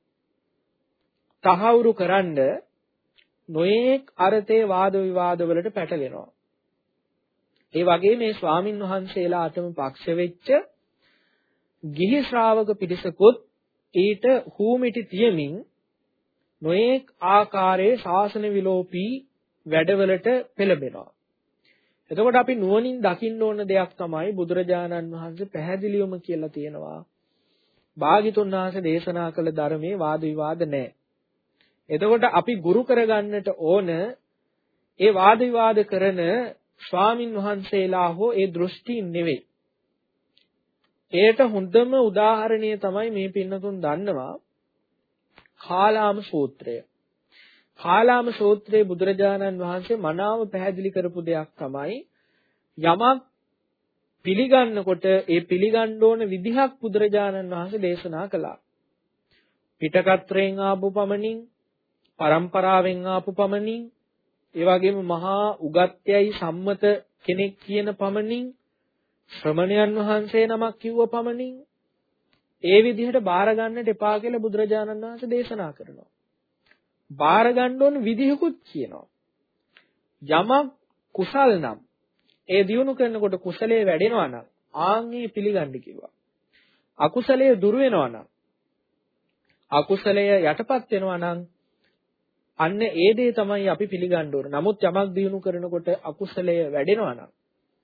තහවුරු කරන්න නොයේක් අර්ථේ වාද විවාද වලට පැටලෙනවා. ඒ වගේ මේ ස්වාමින් වහන්සේලාටම පක්ෂ වෙච්ච ගිහි ශ්‍රාවක පිරිසකුත් ඊට හූමිටි තියමින් නොඑක් ආකාරයේ ශාසන විලෝපී වැඩවලට පෙළඹෙනවා. එතකොට අපි නුවණින් දකින්න ඕන දෙයක් තමයි බුදුරජාණන් වහන්සේ පැහැදිලිවම කියලා තියෙනවා. භාග්‍යතුන් වහන්සේ දේශනා කළ ධර්මයේ වාද විවාද නැහැ. එතකොට අපි ගුරු කරගන්නට ඕන ඒ වාද විවාද කරන ස්වාමින් වහන්සේලා හෝ ඒ දෘෂ්ටීන් නෙවෙයි. ඒට හොඳම උදාහරණය තමයි මේ පින්නතුන් දන්නවා කාලාම සූත්‍රය. කාලාම සූත්‍රයේ බුදුරජාණන් වහන්සේ මනාව පැහැදිලි කරපු දෙයක් තමයි යමක් පිළිගන්නකොට ඒ පිළිගන්න ඕන විදිහක් බුදුරජාණන් වහන්සේ දේශනා කළා. පිටකත්‍රයෙන් ආපු පමණින්, පරම්පරාවෙන් ආපු පමණින්, ඒ වගේම මහා උගත්යයි සම්මත කෙනෙක් කියන පමණින්, ශ්‍රමණයන් වහන්සේ නමක් කිව්ව පමණින් ඒ විදිහට බාර ගන්නට එපා කියලා බුදුරජාණන් වහන්සේ දේශනා කරනවා. බාර ගන්න ඕන විදිහකුත් කියනවා. යමක් කුසල් නම් ඒ දියුණු කරනකොට කුසලයේ වැඩෙනවා නම් ආන්ගේ පිළිගන්න කිව්වා. අකුසලයේ දුර වෙනවා නම්, අකුසලය යටපත් වෙනවා නම් අන්න ඒ දේ තමයි අපි පිළිගන්න ඕන. නමුත් යමක් දියුණු කරනකොට අකුසලය වැඩෙනවා නම්,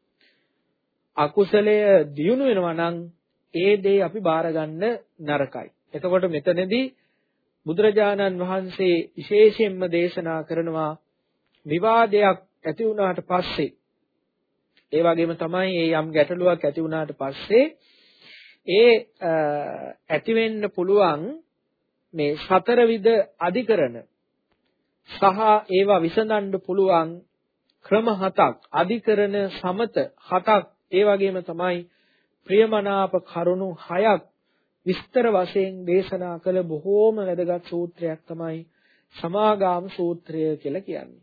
අකුසලය දියුණු වෙනවා නම් ඒ දේ අපි බාර ගන්න නරකයි. එතකොට මෙතනදී බුදුරජාණන් වහන්සේ විශේෂයෙන්ම දේශනා කරනවා විවාදයක් ඇති වුණාට පස්සේ, ඒ වගේම තමයි මේ යම් ගැටලුවක් ඇති වුණාට පස්සේ ඒ ඇති වෙන්න පුළුවන් මේ සතරවිධ අධිකරණ සහ ඒවා විසඳන්න පුළුවන් ක්‍රම 7ක්, අධිකරණ සමත 7ක්, ඒ වගේම තමයි ප්‍රියමනාප කරුණු 6ක් විස්තර වශයෙන් දේශනා කළ බොහෝම වැදගත් සූත්‍රයක් තමයි සමාගාම සූත්‍රය කියලා කියන්නේ.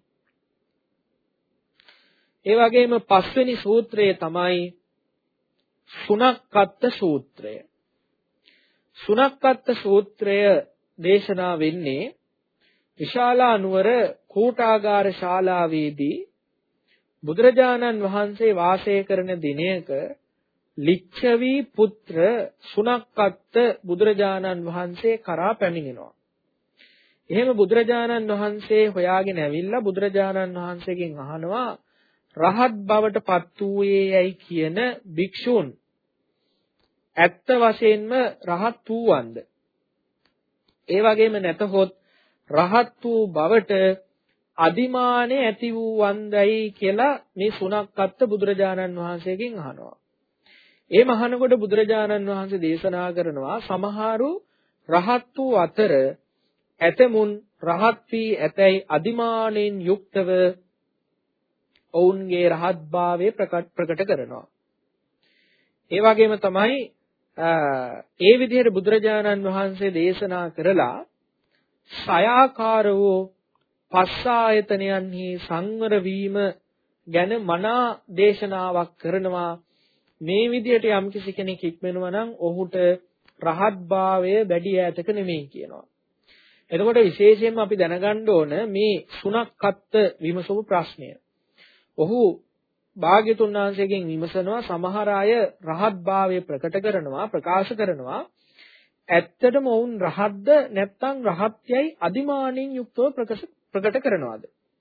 ඒ වගේම පස්වෙනි සූත්‍රය තමයි සුණක්කත්ත සූත්‍රය. සුණක්කත්ත සූත්‍රය දේශනා වෙන්නේ විශාලා නුවර කූටාගාර ශාලාවේදී බුදුරජාණන් වහන්සේ වාසය කරන දිනයක ලිච්ඡවි පුත්‍ර සුණක්කත්ත බුදුරජාණන් වහන්සේ කරා පැමිණෙනවා. එහෙම බුදුරජාණන් වහන්සේ හොයාගෙන ඇවිල්ලා බුදුරජාණන් වහන්සේගෙන් අහනවා රහත් බවට පත් වූයේයි කියන භික්ෂූන් ඇත්ත වශයෙන්ම රහත් වූවන්ද? ඒ වගේම නැතහොත් රහත් වූ බවට අදිමානේ ඇති වූවන්දයි කියලා මේ සුණක්කත්ත බුදුරජාණන් වහන්සේගෙන් අහනවා. ඒ මහනකොට බුදුරජාණන් වහන්සේ දේශනා කරනවා සමහරු රහත් වූ අතර ඇතමුන් රහත් වී ඇතැයි අදිමානෙන් යුක්තව ඔවුන්ගේ රහත්භාවය ප්‍රකට කරනවා. ඒ වගේම තමයි ඒ විදිහට බුදුරජාණන් වහන්සේ දේශනා කරලා සයාකාර වූ පස්ස ආයතනයන්හි සංවර වීම ගැන මනා දේශනාවක් කරනවා. මේ විදිහට යම්කිසි කෙනෙක් ඉක්මනවා නම් ඔහුට රහත්භාවය වැඩි ඈතක නෙමෙයි කියනවා. එතකොට විශේෂයෙන්ම අපි දැනගන්න ඕන මේ සුණක්කත්ත විමසපු ප්‍රශ්නය. ඔහු භාග්‍යතුන් වහන්සේගෙන් විමසනවා සමහර අය රහත්භාවය ප්‍රකට කරනවා, ප්‍රකාශ කරනවා. ඇත්තටම ඔවුන් රහත්ද නැත්නම් රහත්යයි අදිමානෙන් යුක්තව ප්‍රකට කරනවාද?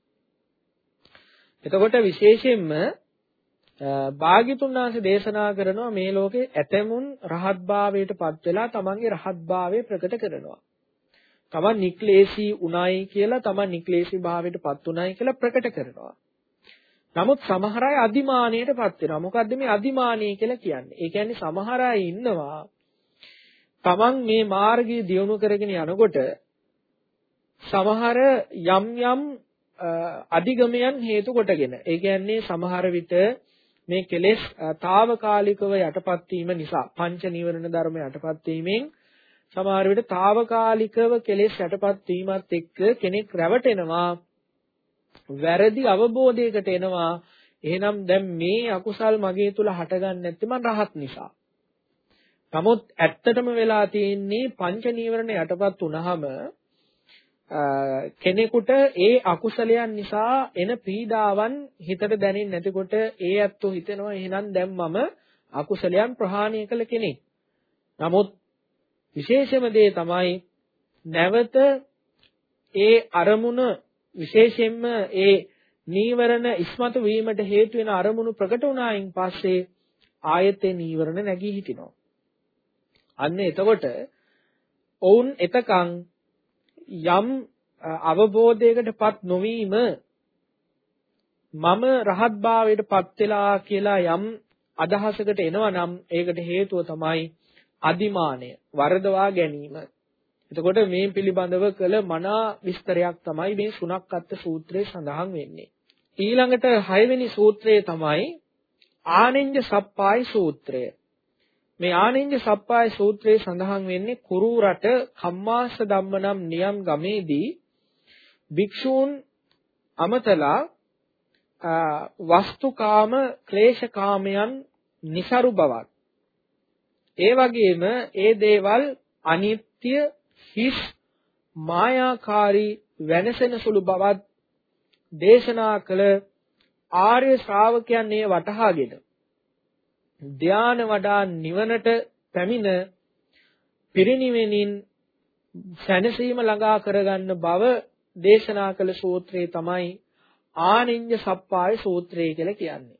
එතකොට විශේෂයෙන්ම භාග්‍යතුන් වහන්සේ දේශනා කරනවා මේ ලෝකේ ඇතමුන් රහත්භාවයට පත් වෙලා තමන්ගේ රහත්භාවය ප්‍රකට කරනවා. තමන් නික්ලේශී උණයි කියලා, තමන් නික්ලේශී භාවයට පත් උණයි කියලා ප්‍රකට කරනවා. නමුත් සමහර අය අදිමානයට පත් වෙනවා. මොකද්ද මේ අදිමානිය කියලා කියන්නේ? ඒ කියන්නේ සමහර අය ඉන්නවා තමන් මේ මාර්ගය දියුණු කරගෙන යනකොට සමහර යම් යම් අධිගමයන් හේතු කොටගෙන, ඒ කියන්නේ සමහර විට මේ කෙලෙස් తాවකාලිකව යටපත් වීම නිසා, පංච නීවරණ ධර්ම යටපත් වීමෙන් සමහර විට తాවකාලිකව කෙලෙස් යටපත් වීමත් එක්ක කෙනෙක් රැවටෙනවා, වැරදි අවබෝධයකට එනවා. එහෙනම් දැන් මේ අකුසල් මගේ තුල හටගන්නේ නැත්තේ මං රහත් නිසා. නමුත් ඇත්තටම වෙලා තියෙන්නේ පංච නීවරණ යටපත් වුනහම කෙනෙකුට ඒ අකුසලයන් නිසා එන පීඩාවන් හිතට දැනෙන්නේ නැතිකොට ඒ ඇත්තෝ හිතනවා එහෙනම් දැන් මම අකුසලයන් ප්‍රහාණය කළ කෙනෙක්. නමුත් විශේෂම දේ තමයි නැවත ඒ අරමුණ විශේෂයෙන්ම ඒ නීවරණ ඉස්මතු වීමට හේතු වෙන අරමුණු ප්‍රකට වුණායින් පස්සේ ආයෙත් ඒ නීවරණ නැගී හිටිනවා. අන්න එතකොට ඔවුන් එතකන් යම් අවබෝධයකටපත් නොවීම මම රහත් භාවයටපත් වෙලා කියලා යම් අදහසකට එනවා නම් ඒකට හේතුව තමයි අදිමානය, වරදවා ගැනීම. එතකොට මේ පිළිබඳව කළ මනා විස්තරයක් තමයි මේ සුණක්කත්ත සූත්‍රයේ සඳහන් වෙන්නේ. ඊළඟට 6 වෙනි සූත්‍රය තමයි ආනෙන්ජ සප්පාය සූත්‍රය. මේ ආනෙන්ජ සප්පාය සූත්‍රයේ සඳහන් වෙන්නේ කුරු රට කම්මාස ධම්ම නම් නියම් ගමේදී භික්ෂූන් අමතලා වස්තුකාම ක්ලේශකාමයන් નિසරු බවත්, ඒ වගේම ඒ දේවල් අනිත්‍ය, හිස්, මායාකාරී, වෙනසෙන සුළු බවත් දේශනා කළ ආර්ය ශ්‍රාවකයන් මේ වටහාගෙන ධ්‍යාන වඩා නිවනට පැමිණ පිරිනිවෙනින් සැනසීම ළඟා කරගන්න බව දේශනා කළ සූත්‍රය තමයි ආනෙන්ජ සප්පාය සූත්‍රය කියලා කියන්නේ.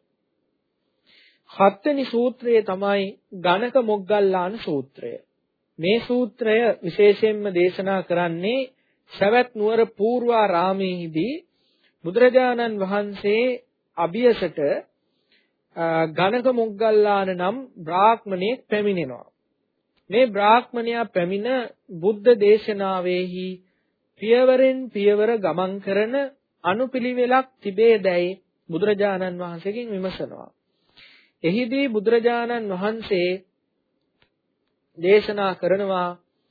7 වෙනි සූත්‍රය තමයි ගණක මොග්ගල්ලාන සූත්‍රය. මේ සූත්‍රය විශේෂයෙන්ම දේශනා කරන්නේ සවැත් නුවර පූර්වාරාමයේදී බුදුරජාණන් වහන්සේ අභියසට ගණක මොග්ගල්ලාන නම් බ්‍රාහ්මණයෙක් පැමිණෙනවා. මේ බ්‍රාහ්මණයා පැමිණ බුද්ධ දේශනාවෙහි පියවරෙන් පියවර ගමන් කරන අනුපිළිවෙලක් තිබේදැයි බුදුරජාණන් වහන්සේගෙන් විමසනවා. එහිදී බුදුරජාණන් වහන්සේ දේශනා කරනවා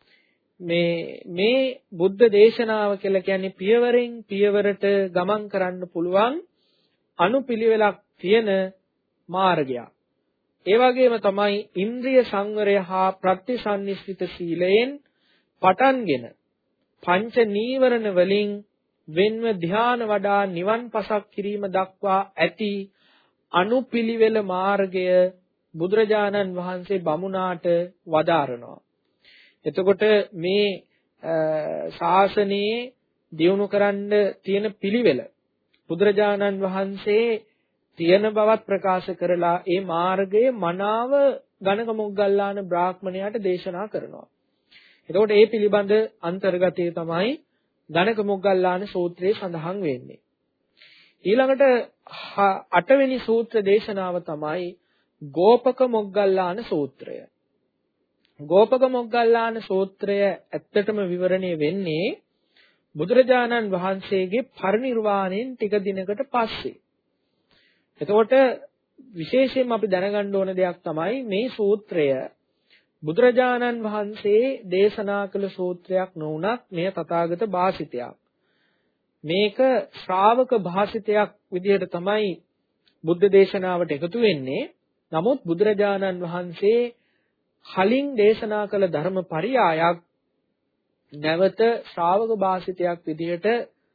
මේ බුද්ධ දේශනාව කියලා කියන්නේ පියවරෙන් පියවරට ගමන් කරන්න පුළුවන් අනුපිළිවෙලක් තියෙන මාර්ගයක්. ඒ වගේම තමයි ඉන්ද්‍රිය සංවරය හා ප්‍රතිසන්නිස්සිත සීලයෙන් පටන්ගෙන පංච නීවරණ වලින් වෙන්ව ධ්‍යාන වඩා නිවන් පසක් කිරීම දක්වා ඇති අනුපිළිවෙල මාර්ගය බුදුරජාණන් වහන්සේ බමුණාට වදාරනවා. එතකොට මේ ශාසනයේ දියුණු කරන්න තියෙන පිළිවෙල බුදුරජාණන් වහන්සේ තියෙන බවත් ප්‍රකාශ කරලා ඒ මාර්ගයේ මනාව ගණක මොග්ගල්ලාන බ්‍රාහ්මණයාට දේශනා කරනවා. එතකොට ඒ පිළිබඳ අන්තර්ගතය තමයි ගණක මොග්ගල්ලාන සූත්‍රයේ සඳහන් වෙන්නේ. ඊළඟට 8 වෙනි සූත්‍ර දේශනාව තමයි ගෝපක මොග්ගල්ලාන සූත්‍රය. ගෝපක මොග්ගල්ලාන සූත්‍රය ඇත්තටම විවරණය වෙන්නේ බුදුරජාණන් වහන්සේගේ පරිනිර්වාණයෙන් ටික දිනකට පස්සේ. එතකොට විශේෂයෙන්ම අපි දැනගන්න ඕන දෙයක් තමයි මේ සූත්‍රය බුදුරජාණන් වහන්සේ දේශනා කළ සූත්‍රයක් නොවුනත් මෙය තථාගත භාෂිතයක්. මේක ශ්‍රාවක භාෂිතයක් විදිහට තමයි බුද්ධ දේශනාවට එකතු වෙන්නේ. නමුත් බුදුරජාණන් වහන්සේ කලින් දේශනා කළ ධර්ම පරියායක් නැවත ශ්‍රාවක භාෂිතයක් විදිහට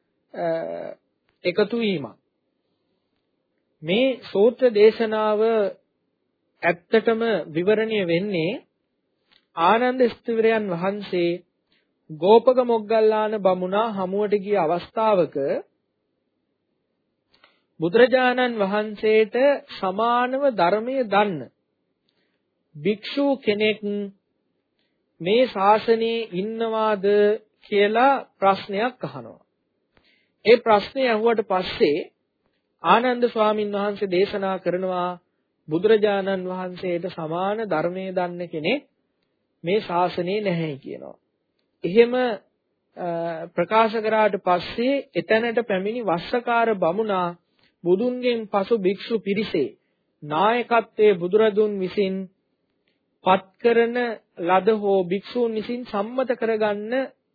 එකතු වීමක්. මේ සූත්‍ර දේශනාව ඇත්තටම විවරණය වෙන්නේ ආනන්ද ස්ථවිරයන් වහන්සේ ගෝපක මොග්ගල්ලාන බමුණා හමුවට ගිය අවස්ථාවක බුදුරජාණන් වහන්සේට සමානව ධර්මයේ දන්න භික්ෂු කෙනෙක් මේ ශාසනයේ ඉන්නවාද කියලා ප්‍රශ්නයක් අහනවා. ඒ ප්‍රශ්නේ අහුවට පස්සේ ආනන්ද ස්වාමීන් වහන්සේ දේශනා කරනවා බුදුරජාණන් වහන්සේට සමාන ධර්මයේ දන්න කෙනෙක් මේ ශාසනයේ නැහැ කියනවා. එහෙම ප්‍රකාශ කරාට පස්සේ එතැනට පැමිණි වස්සකාර බමුණා බුදුන්ගෙන් පසු භික්ෂු පිරිසේ නායකත්වයේ බුදුරදුන් විසින් පත් කරන ලද හෝ භික්ෂූන් විසින් සම්මත කරගන්න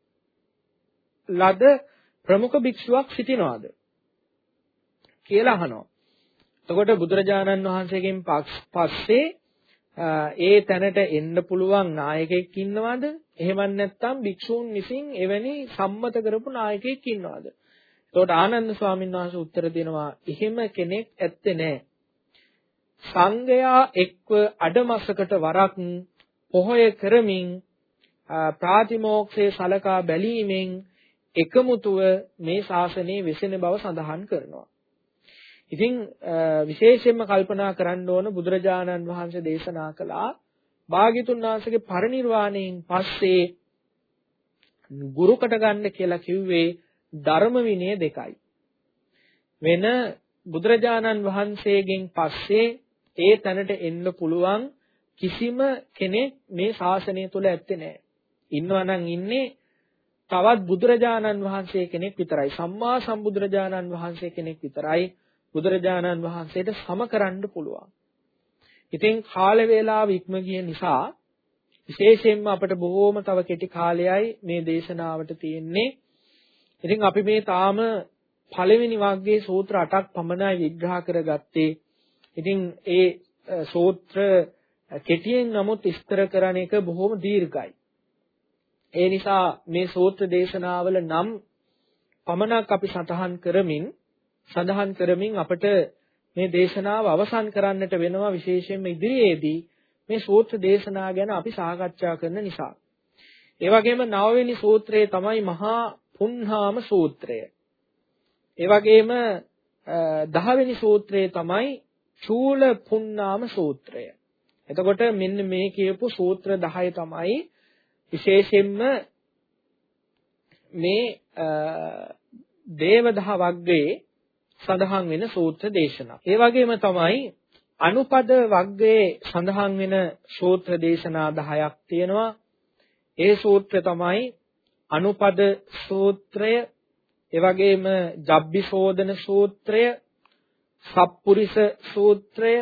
ලද ප්‍රමුඛ භික්ෂුවක් සිටිනවාද කියලා අහනවා. එතකොට බුදුරජාණන් වහන්සේගෙන් පස්සේ ඒ තැනට එන්න පුළුවන් නායකයෙක් ඉන්නවද? එහෙම නැත්නම් භික්ෂූන් විසින් එවැනි සම්මත කරපු නායකයෙක් ඉන්නවද? එතකොට ආනන්ද ස්වාමීන් වහන්සේ උත්තර දෙනවා එහෙම කෙනෙක් ඇත්තේ නැහැ. සංඝයා එක්ව අඩමසකට වරක් පොහොය කරමින් ප්‍රාතිමෝක්ෂයේ සලකා බැලීමෙන් එකමුතුව මේ ශාසනයේ වෙසෙන බව සඳහන් කරනවා. ඉතින් විශේෂයෙන්ම කල්පනා කරන්න ඕන බුදුරජාණන් වහන්සේ දේශනා කළා භාග්‍යතුන් වහන්සේගේ පරිනිර්වාණයෙන් පස්සේ ගුරුකට ගන්න කියලා කිව්වේ ධර්ම විනය දෙකයි. වෙන බුදුරජාණන් වහන්සේගෙන් පස්සේ ඒ තැනට එන්න පුළුවන් කිසිම කෙනෙක් මේ ශාසනය තුල ඇත්තේ නැහැ. ඉන්නවා නම් ඉන්නේ තවත් බුදුරජාණන් වහන්සේ කෙනෙක් විතරයි. සම්මා සම්බුදුරජාණන් වහන්සේ කෙනෙක් විතරයි බුදුරජාණන් වහන්සේට සම කරන්න පුළුවන්. ඉතින් කාල වේලාව ඉක්ම ගිය නිසා විශේෂයෙන්ම අපිට බොහෝම තව කෙටි කාලයයි මේ දේශනාවට තියෙන්නේ. ඉතින් අපි මේ තාම පළවෙනි වර්ගයේ සූත්‍ර 8ක් පමණයි විග්‍රහ කරගත්තේ. ඉතින් ඒ සූත්‍ර කෙටියෙන් නමුත් විස්තර කරන එක බොහොම දීර්ඝයි. ඒ නිසා මේ සූත්‍ර දේශනාවල නම් පමණක් අපි සඳහන් කරමින් අපිට මේ දේශනාව අවසන් කරන්නට වෙනවා. විශේෂයෙන්ම ඉදිරියේදී මේ සූත්‍ර දේශනා ගැන අපි සාකච්ඡා කරන නිසා. ඒ වගේම 9 වෙනි සූත්‍රය තමයි මහා පුන්හාම සූත්‍රය. ඒ වගේම 10 වෙනි සූත්‍රය තමයි චූල පුන්නාම සූත්‍රය. එතකොට මෙන්න මේ කියපු සූත්‍ර 10 තමයි විශේෂයෙන්ම මේ දේවදහ වග්ගයේ සඳහන් වෙන සූත්‍ර දේශනා. ඒ වගේම තමයි අනුපද වග්ගයේ සඳහන් වෙන සූත්‍ර දේශනා 10ක් තියෙනවා. ඒ සූත්‍ර තමයි අනුපද සූත්‍රය, ඒ වගේම ජබ්බිසෝදන සූත්‍රය, සප්පුරිස සූත්‍රය,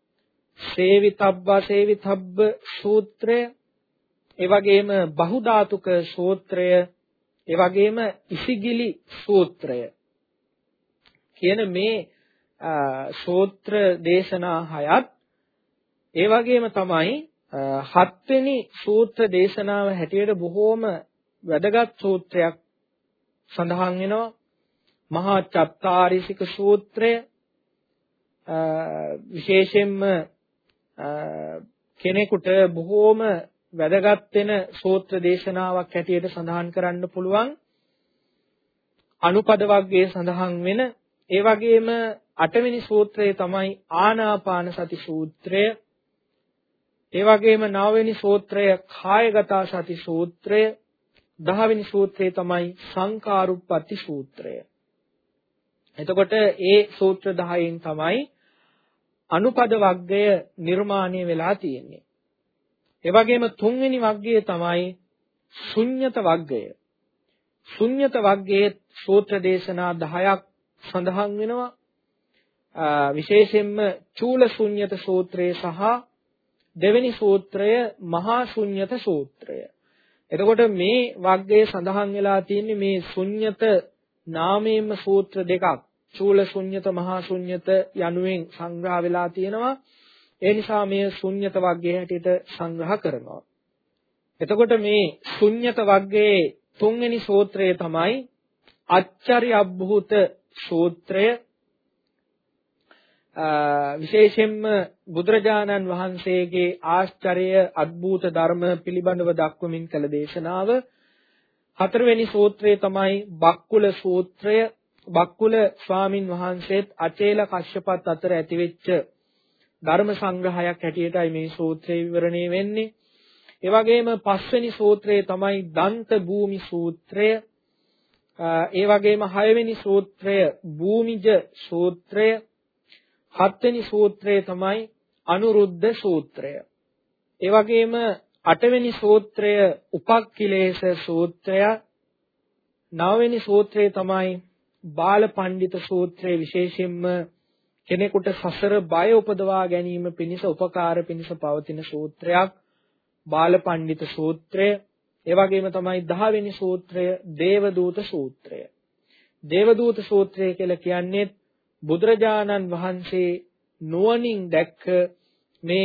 සේවිතබ්බ සූත්‍රය, ඒ වගේම බහුධාතුක සූත්‍රය, ඒ වගේම ඉසිගිලි සූත්‍රය කියන මේ සූත්‍ර දේශනා 6ත් ඒ වගේම තමයි 7 වෙනි සූත්‍ර දේශනාව හැටියට බොහෝම වැදගත් සූත්‍රයක් සඳහන් වෙනවා. මහා චත්තාරිසික සූත්‍රය විශේෂයෙන්ම කෙනෙකුට බොහෝම වැදගත් වෙන සූත්‍ර දේශනාවක් හැටියට සඳහන් කරන්න පුළුවන්. අනුපද වර්ගයේ සඳහන් වෙන ඒ වගේම 8 වෙනි සූත්‍රය තමයි ආනාපාන සති සූත්‍රය. ඒ වගේම 9 වෙනි සූත්‍රය කායගත සති සූත්‍රය. 10 වෙනි සූත්‍රය තමයි සංකාරුප්පති සූත්‍රය. එතකොට ඒ සූත්‍ර 10න් තමයි අනුපද වර්ගය නිර්මාණය වෙලා තියෙන්නේ. ඒ වගේම 3 වෙනි වර්ගය තමයි ශුන්්‍යත වර්ගය. ශුන්්‍යත වර්ගයේ සූත්‍ර දේශනා 10ක් සඳහන් වෙනවා. විශේෂයෙන්ම චූල ශුන්්‍යත සූත්‍රය සහ දෙවෙනි සූත්‍රය මහා ශුන්්‍යත සූත්‍රය. එතකොට මේ වර්ගයේ සඳහන් වෙලා තියෙන්නේ මේ ශුන්්‍යත නාමයෙන්ම සූත්‍ර දෙකක්. චූල ශුන්්‍යත මහා ශුන්්‍යත යනුවෙන් සංග්‍රහ වෙලා තියෙනවා. ඒ නිසා මේ ශුන්්‍යත වර්ගයේ හැටියට සංග්‍රහ කරනවා. එතකොට මේ ශුන්්‍යත වර්ගයේ 3 වෙනි සූත්‍රය තමයි අච්චරි අබ්භූත සූත්‍රය. විශේෂයෙන්ම බුදුරජාණන් වහන්සේගේ ආශ්චර්ය අద్භූත ධර්ම පිළිබඳව දක්වමින් කළ දේශනාව. 4 වෙනි සූත්‍රය තමයි බක්කුල සූත්‍රය. බක්කුල ස්වාමින් වහන්සේත් අචේල කශ්‍යපත් අතර ඇතිවෙච්ච ධර්ම සංග්‍රහයක් හැටියටයි මේ සූත්‍රය විවරණය වෙන්නේ. ඒ වගේම 5 වෙනි සූත්‍රය තමයි දන්ත භූමි සූත්‍රය. ඒ වගේම 6 වෙනි සූත්‍රය භූමිජ සූත්‍රය. 7 වෙනි සූත්‍රය තමයි අනුරුද්ධ සූත්‍රය. ඒ වගේම 8 වෙනි සූත්‍රය උපක්ඛිලේශ සූත්‍රය. 9 වෙනි සූත්‍රය තමයි බාල පඬිත සූත්‍රය. විශේෂයෙන්ම කෙනෙකුට සසර බය උපදවා ගැනීම පිණිස උපකාර පිණිස පවතින සූත්‍රයක් බාල පඬිත සූත්‍රය. ඒ වගේම තමයි 10 වෙනි සූත්‍රය දේවදූත සූත්‍රය. දේවදූත සූත්‍රය කියලා කියන්නේ බුදුරජාණන් වහන්සේ නුවණින් දැක්ක මේ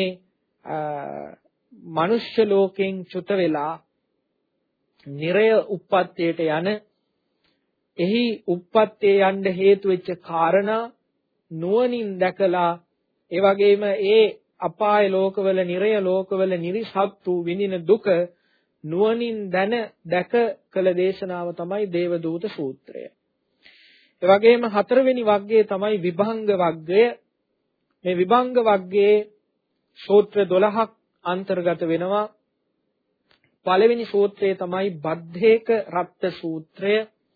මනුෂ්‍ය ලෝකෙන් චුත වෙලා නිරය උප්පත්තියට යන එහි උප්පත්තිය යන්න හේතු වෙච්ච කාරණා නුවණින් දැකලා ඒ වගේම ඒ අපාය ලෝකවල නිරය ලෝකවල නිරිසත්තු විඳින දුක නුවණින් දැක කළ දේශනාව තමයි දේවදූත සූත්‍රය. ඒ වගේම හතරවෙනි වග්ගය තමයි විභංග වග්ගය. මේ විභංග වග්ගයේ සූත්‍ර 12ක් අන්තර්ගත වෙනවා. පළවෙනි සූත්‍රය තමයි බද්ධේක රත්ත සූත්‍රය.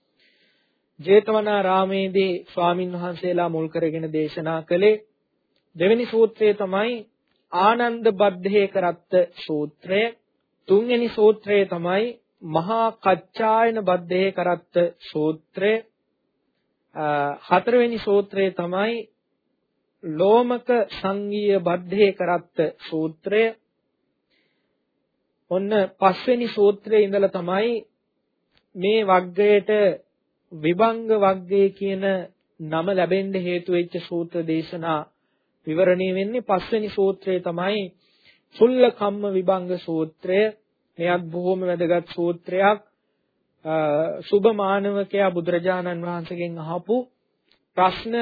ජේතවනාරාමේදී ස්වාමින් වහන්සේලා මුල් කරගෙන දේශනා කළේ. දෙවෙනි සූත්‍රය තමයි ආනන්ද බද්ධේක රත්ත සූත්‍රය. තුන්වෙනි සූත්‍රය තමයි මහා කච්චායන බද්ධේක රත්ත සූත්‍රය. හතරවෙනි සූත්‍රය තමයි ලෝමක සංගීය බද්ධේක රත්ත සූත්‍රය. ඔන්න පස්වෙනි සූත්‍රයේ ඉඳලා තමයි මේ වග්ගයට විභංග වග්ගය කියන නම ලැබෙන්න හේතු වෙච්ච සූත්‍ර දේශනා විවරණය වෙන්නේ. පස්වෙනි සූත්‍රය තමයි චුල්ල කම්ම විභංග සූත්‍රය. මෙයත් බොහොම වැදගත් සූත්‍රයක්. සුභ මානවකයා බුදුරජාණන් වහන්සේගෙන් අහපු ප්‍රශ්න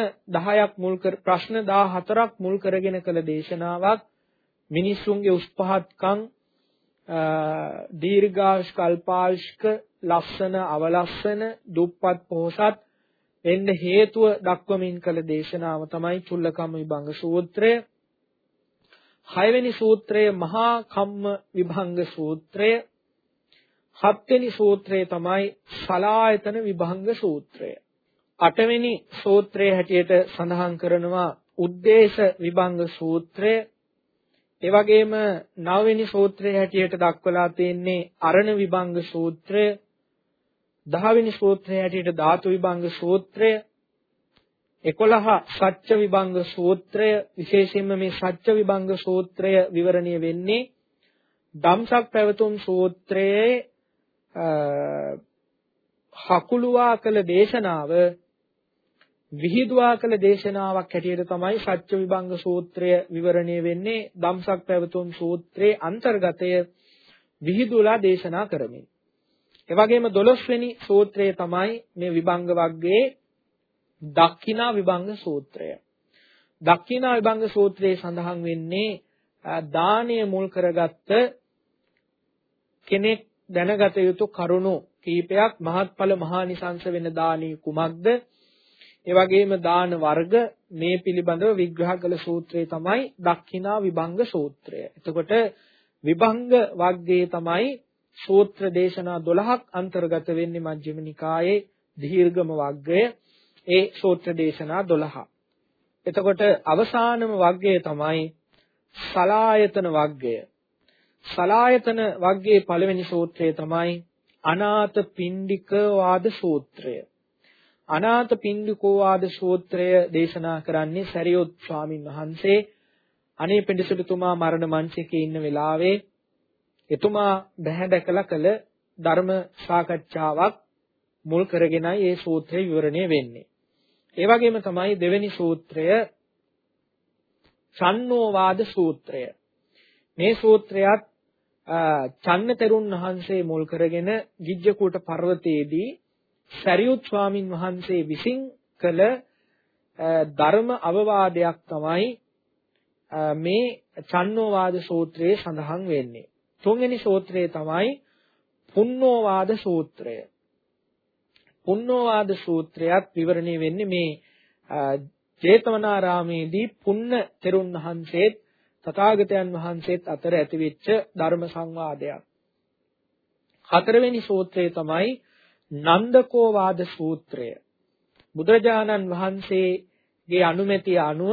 14ක් මුල් කරගෙන කළ දේශනාවක්. මිනිසුන්ගේ උස් පහත්කම්, දීර්ඝායුෂ කල්පායුෂ්ක, ලස්සන අවලස්සන, දුප්පත් පොහොසත් එන්න හේතුව දක්වමින් කළ දේශනාව තමයි චුල්ලකම්ම විභංග සූත්‍රය. 6 වෙනි සූත්‍රය මහා කම්ම විභංග සූත්‍රය. 7 වෙනි සූත්‍රය තමයි සලායතන විභංග සූත්‍රය. 8 වෙනි සූත්‍රයේ හැටියට සඳහන් කරනවා උද්දේශ විභංග සූත්‍රය. ඒ වගේම 9 වෙනි සූත්‍රයේ හැටියට දක්වලා තියෙන්නේ අරණ විභංග සූත්‍රය. 10 වෙනි සූත්‍රයේ හැටියට ධාතු විභංග සූත්‍රය. 11 සත්‍ය විභංග සූත්‍රය. විශේෂයෙන්ම මේ සත්‍ය විභංග සූත්‍රය විවරණය වෙන්නේ ධම්සක් පැවතුම් සූත්‍රයේ හකුලුවා කළ දේශනාව විහිදුවා කළ දේශනාවක් හැටියට තමයි සත්‍ය විභංග සූත්‍රය විවරණය වෙන්නේ. ධම්සක් පැවතුම් සූත්‍රයේ අන්තර්ගතය විහිදුලා දේශනා කරමින්. ඒ වගේම 12 වෙනි සූත්‍රය තමයි මේ විභංග වග්ගයේ දක්ඛිනා විභංග සූත්‍රය. දක්ඛිනා විභංග සූත්‍රයේ සඳහන් වෙන්නේ දානය මුල් කරගත්ත කෙනෙක් දැනගත යුතු කරුණු කීපයක්. මහත්ඵල මහානිසංස වෙන දානී කුමක්ද? ඒ වගේම දාන වර්ග මේ පිළිබඳව විග්‍රහ කළ සූත්‍රය තමයි දක්ඛිනා විභංග සූත්‍රය. එතකොට විභංග වර්ගයේ තමයි සූත්‍ර දේශනා 12ක් අන්තර්ගත වෙන්නේ මජ්ක්‍ධිම නිකායේ දීර්ඝම වර්ගය. ඒ සූත්‍ර දේශනා 12. එතකොට අවසානම වර්ගය තමයි සලායතන වර්ගය. සලායතන වර්ගයේ පළවෙනි සූත්‍රය තමයි අනාථ පිණ්ඩික වාද සූත්‍රය. අනාථ පිණ්ඩිකෝ වාද සූත්‍රය දේශනා කරන්නේ සරියොත් ස්වාමින් වහන්සේ. අනේ පිඬුසිටුතුමා මරණ මංචකේ ඉන්න වෙලාවේ එතුමා බැහැ දැකලා කළ ධර්ම සාකච්ඡාවක් මුල් කරගෙනයි මේ සූත්‍රය විවරණය වෙන්නේ. ඒ වගේම තමයි දෙවෙනි සූත්‍රය චන්නෝවාද සූත්‍රය. මේ සූත්‍රයත් චන්න තෙරුන් වහන්සේ මුල් කරගෙන ගිජ්ජකූට පර්වතයේදී සරියුත් ස්වාමින් වහන්සේ විසින් කළ ධර්ම අවවාදයක් තමයි මේ චන්නෝවාද සූත්‍රයේ සඳහන් වෙන්නේ. තුන්වෙනි සූත්‍රය තමයි පුන්නෝවාද සූත්‍රය. පුන්නෝවාද සූත්‍රයත් විවරණය වෙන්නේ මේ ජේතවනාරාමේදී පුන්න තෙරුන් වහන්සේත් තථාගතයන් වහන්සේත් අතර ඇතිවෙච්ච ධර්ම සංවාදයක්. හතරවෙනි සූත්‍රය තමයි නන්දකෝවාද සූත්‍රය. බුදුරජාණන් වහන්සේගේ අනුමැතිය අනුව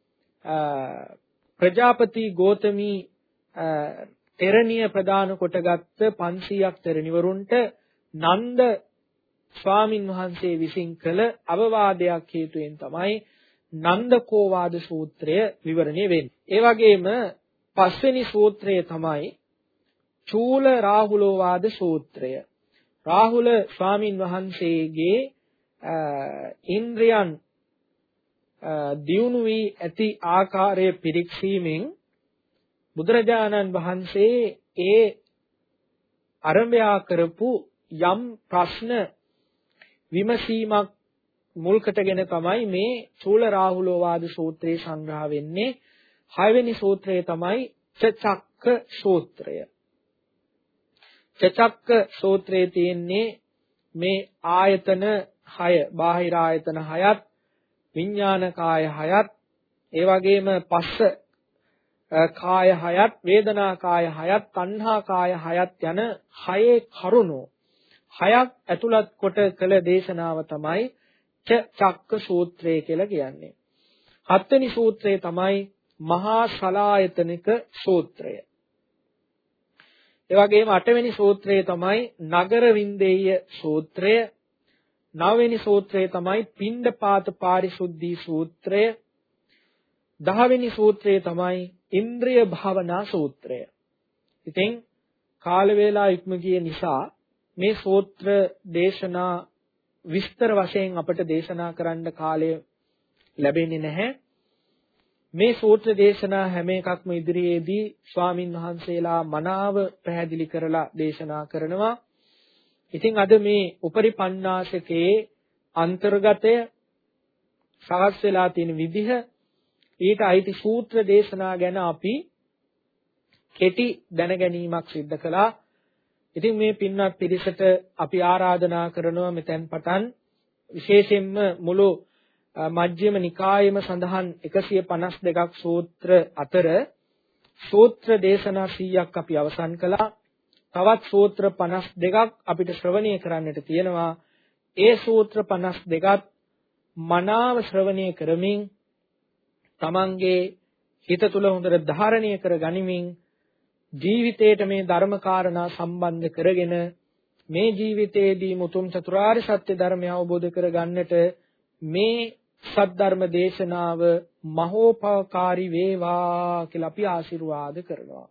ප්‍රජාපති ගෝතමී තෙරණිය ප්‍රදාන කොටගත් 500ක් තෙරණිවරුන්ට නන්ද ස්වාමින් වහන්සේ විසින් කළ අවවාදයක් හේතුවෙන් තමයි නන්දකෝවාද සූත්‍රය විවරණය වෙන්නේ. ඒ වගේම පස්වෙනි සූත්‍රය තමයි චූල රාහුලෝවාද සූත්‍රය. රාහුල ස්වාමින් වහන්සේගේ ඉන්ද්‍රයන් දියුණු වී ඇති ආකාරය පිරික්සීමෙන් බුදුරජාණන් වහන්සේ ඒ ආරම්භය කරපු යම් ප්‍රශ්න විමසීමක් මුල් කොටගෙන තමයි මේ චූල රාහුලෝවාද සූත්‍රය සංග්‍රහ වෙන්නේ. 6 වෙනි සූත්‍රය තමයි චක්ක සූත්‍රය. චචක්ක සූත්‍රයේ තියෙන්නේ මේ ආයතන 6 බාහිර ආයතන 6ත් විඥාන කාය 6ත් ඒ වගේම පස්ස කාය 6ත් වේදනා කාය 6ත් තණ්හා කාය 6ත් යන 6 කරුණු 6ක් ඇතුළත් කොට කළ දේශනාව තමයි චක්ක සූත්‍රය කියලා කියන්නේ. 7 වෙනි සූත්‍රය තමයි මහා සලායතනික සූත්‍රය. ඒ වගේම 8 වෙනි සූත්‍රය තමයි නගර වින්දේය සූත්‍රය. 9 වෙනි සූත්‍රය තමයි පිණ්ඩපාත පාරිශුද්ධි සූත්‍රය. 10 වෙනි සූත්‍රය තමයි ඉන්ද්‍රිය භාවනා සූත්‍රය. ඉතින් කාල වේලා ඉක්ම ගිය නිසා මේ සූත්‍ර දේශනා විස්තර වශයෙන් අපට දේශනා කරන්න කාලය ලැබෙන්නේ නැහැ. මේ සූත්‍ර දේශනා හැම එකක්ම ඉදිරියේදී ස්වාමින් වහන්සේලා මනාව පැහැදිලි කරලා දේශනා කරනවා. ඉතින් අද මේ උපරිපන්නාසකේ අන්තර්ගතය සකස් වෙලා තියෙන විදිහ ඊට අයිති සූත්‍ර දේශනා ගැන අපි කෙටි දැනගැනීමක් සිදු කළා. ඉතින් මේ පින්වත් පිරිසට අපි ආරාධනා කරනවා මෙතෙන් පටන් විශේෂයෙන්ම මුළු මජ්ක්‍ධිම නිකායෙම සඳහන් 152ක් සූත්‍ර අතර සූත්‍ර දේශනා 100ක් අපි අවසන් කළා. තවත් සූත්‍ර 52ක් අපිට ශ්‍රවණය කරන්නට තියෙනවා. ඒ සූත්‍ර 52ත් මනාව ශ්‍රවණය කරමින් තමන්ගේ හිත තුළ හොඳට ධාරණය කර ගනිමින් ජීවිතයට මේ ධර්ම කාරණා සම්බන්ධ කරගෙන මේ ජීවිතයේදී මුතුන් චතුරාර්ය සත්‍ය ධර්මය අවබෝධ කර ගන්නට මේ සද්ධර්ම දේශනාව මහෝපකාරී වේවා කියලා අපි ආශිර්වාද කරනවා.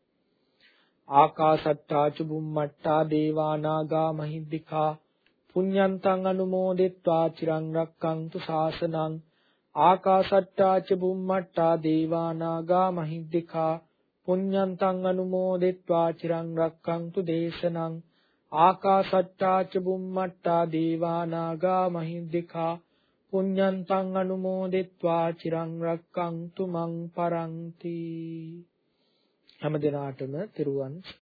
ආකාසට්ටා චුම්මට්ටා දේවා නාග මහිද්దికා පුඤ්ඤන්තං අනුමෝදිත්වා චිරං රක්ඛන්තු ශාසනං. ආකාසට්ටා චුම්මට්ටා දේවා නාග මහිද්దికා පුඤ්ඤන්තං අනුමෝදිත්වා චිරං රක්ඛන්තු දේශනං. ආකාසට්ටා චුම්මට්ටා දේවා නාග මහිද්దికා පුඤ්ඤන්තං අනුමෝදිත්වා චිරං රක්ඛන්තු මං පරන්ති. හැම දිනාටම තෙරුවන්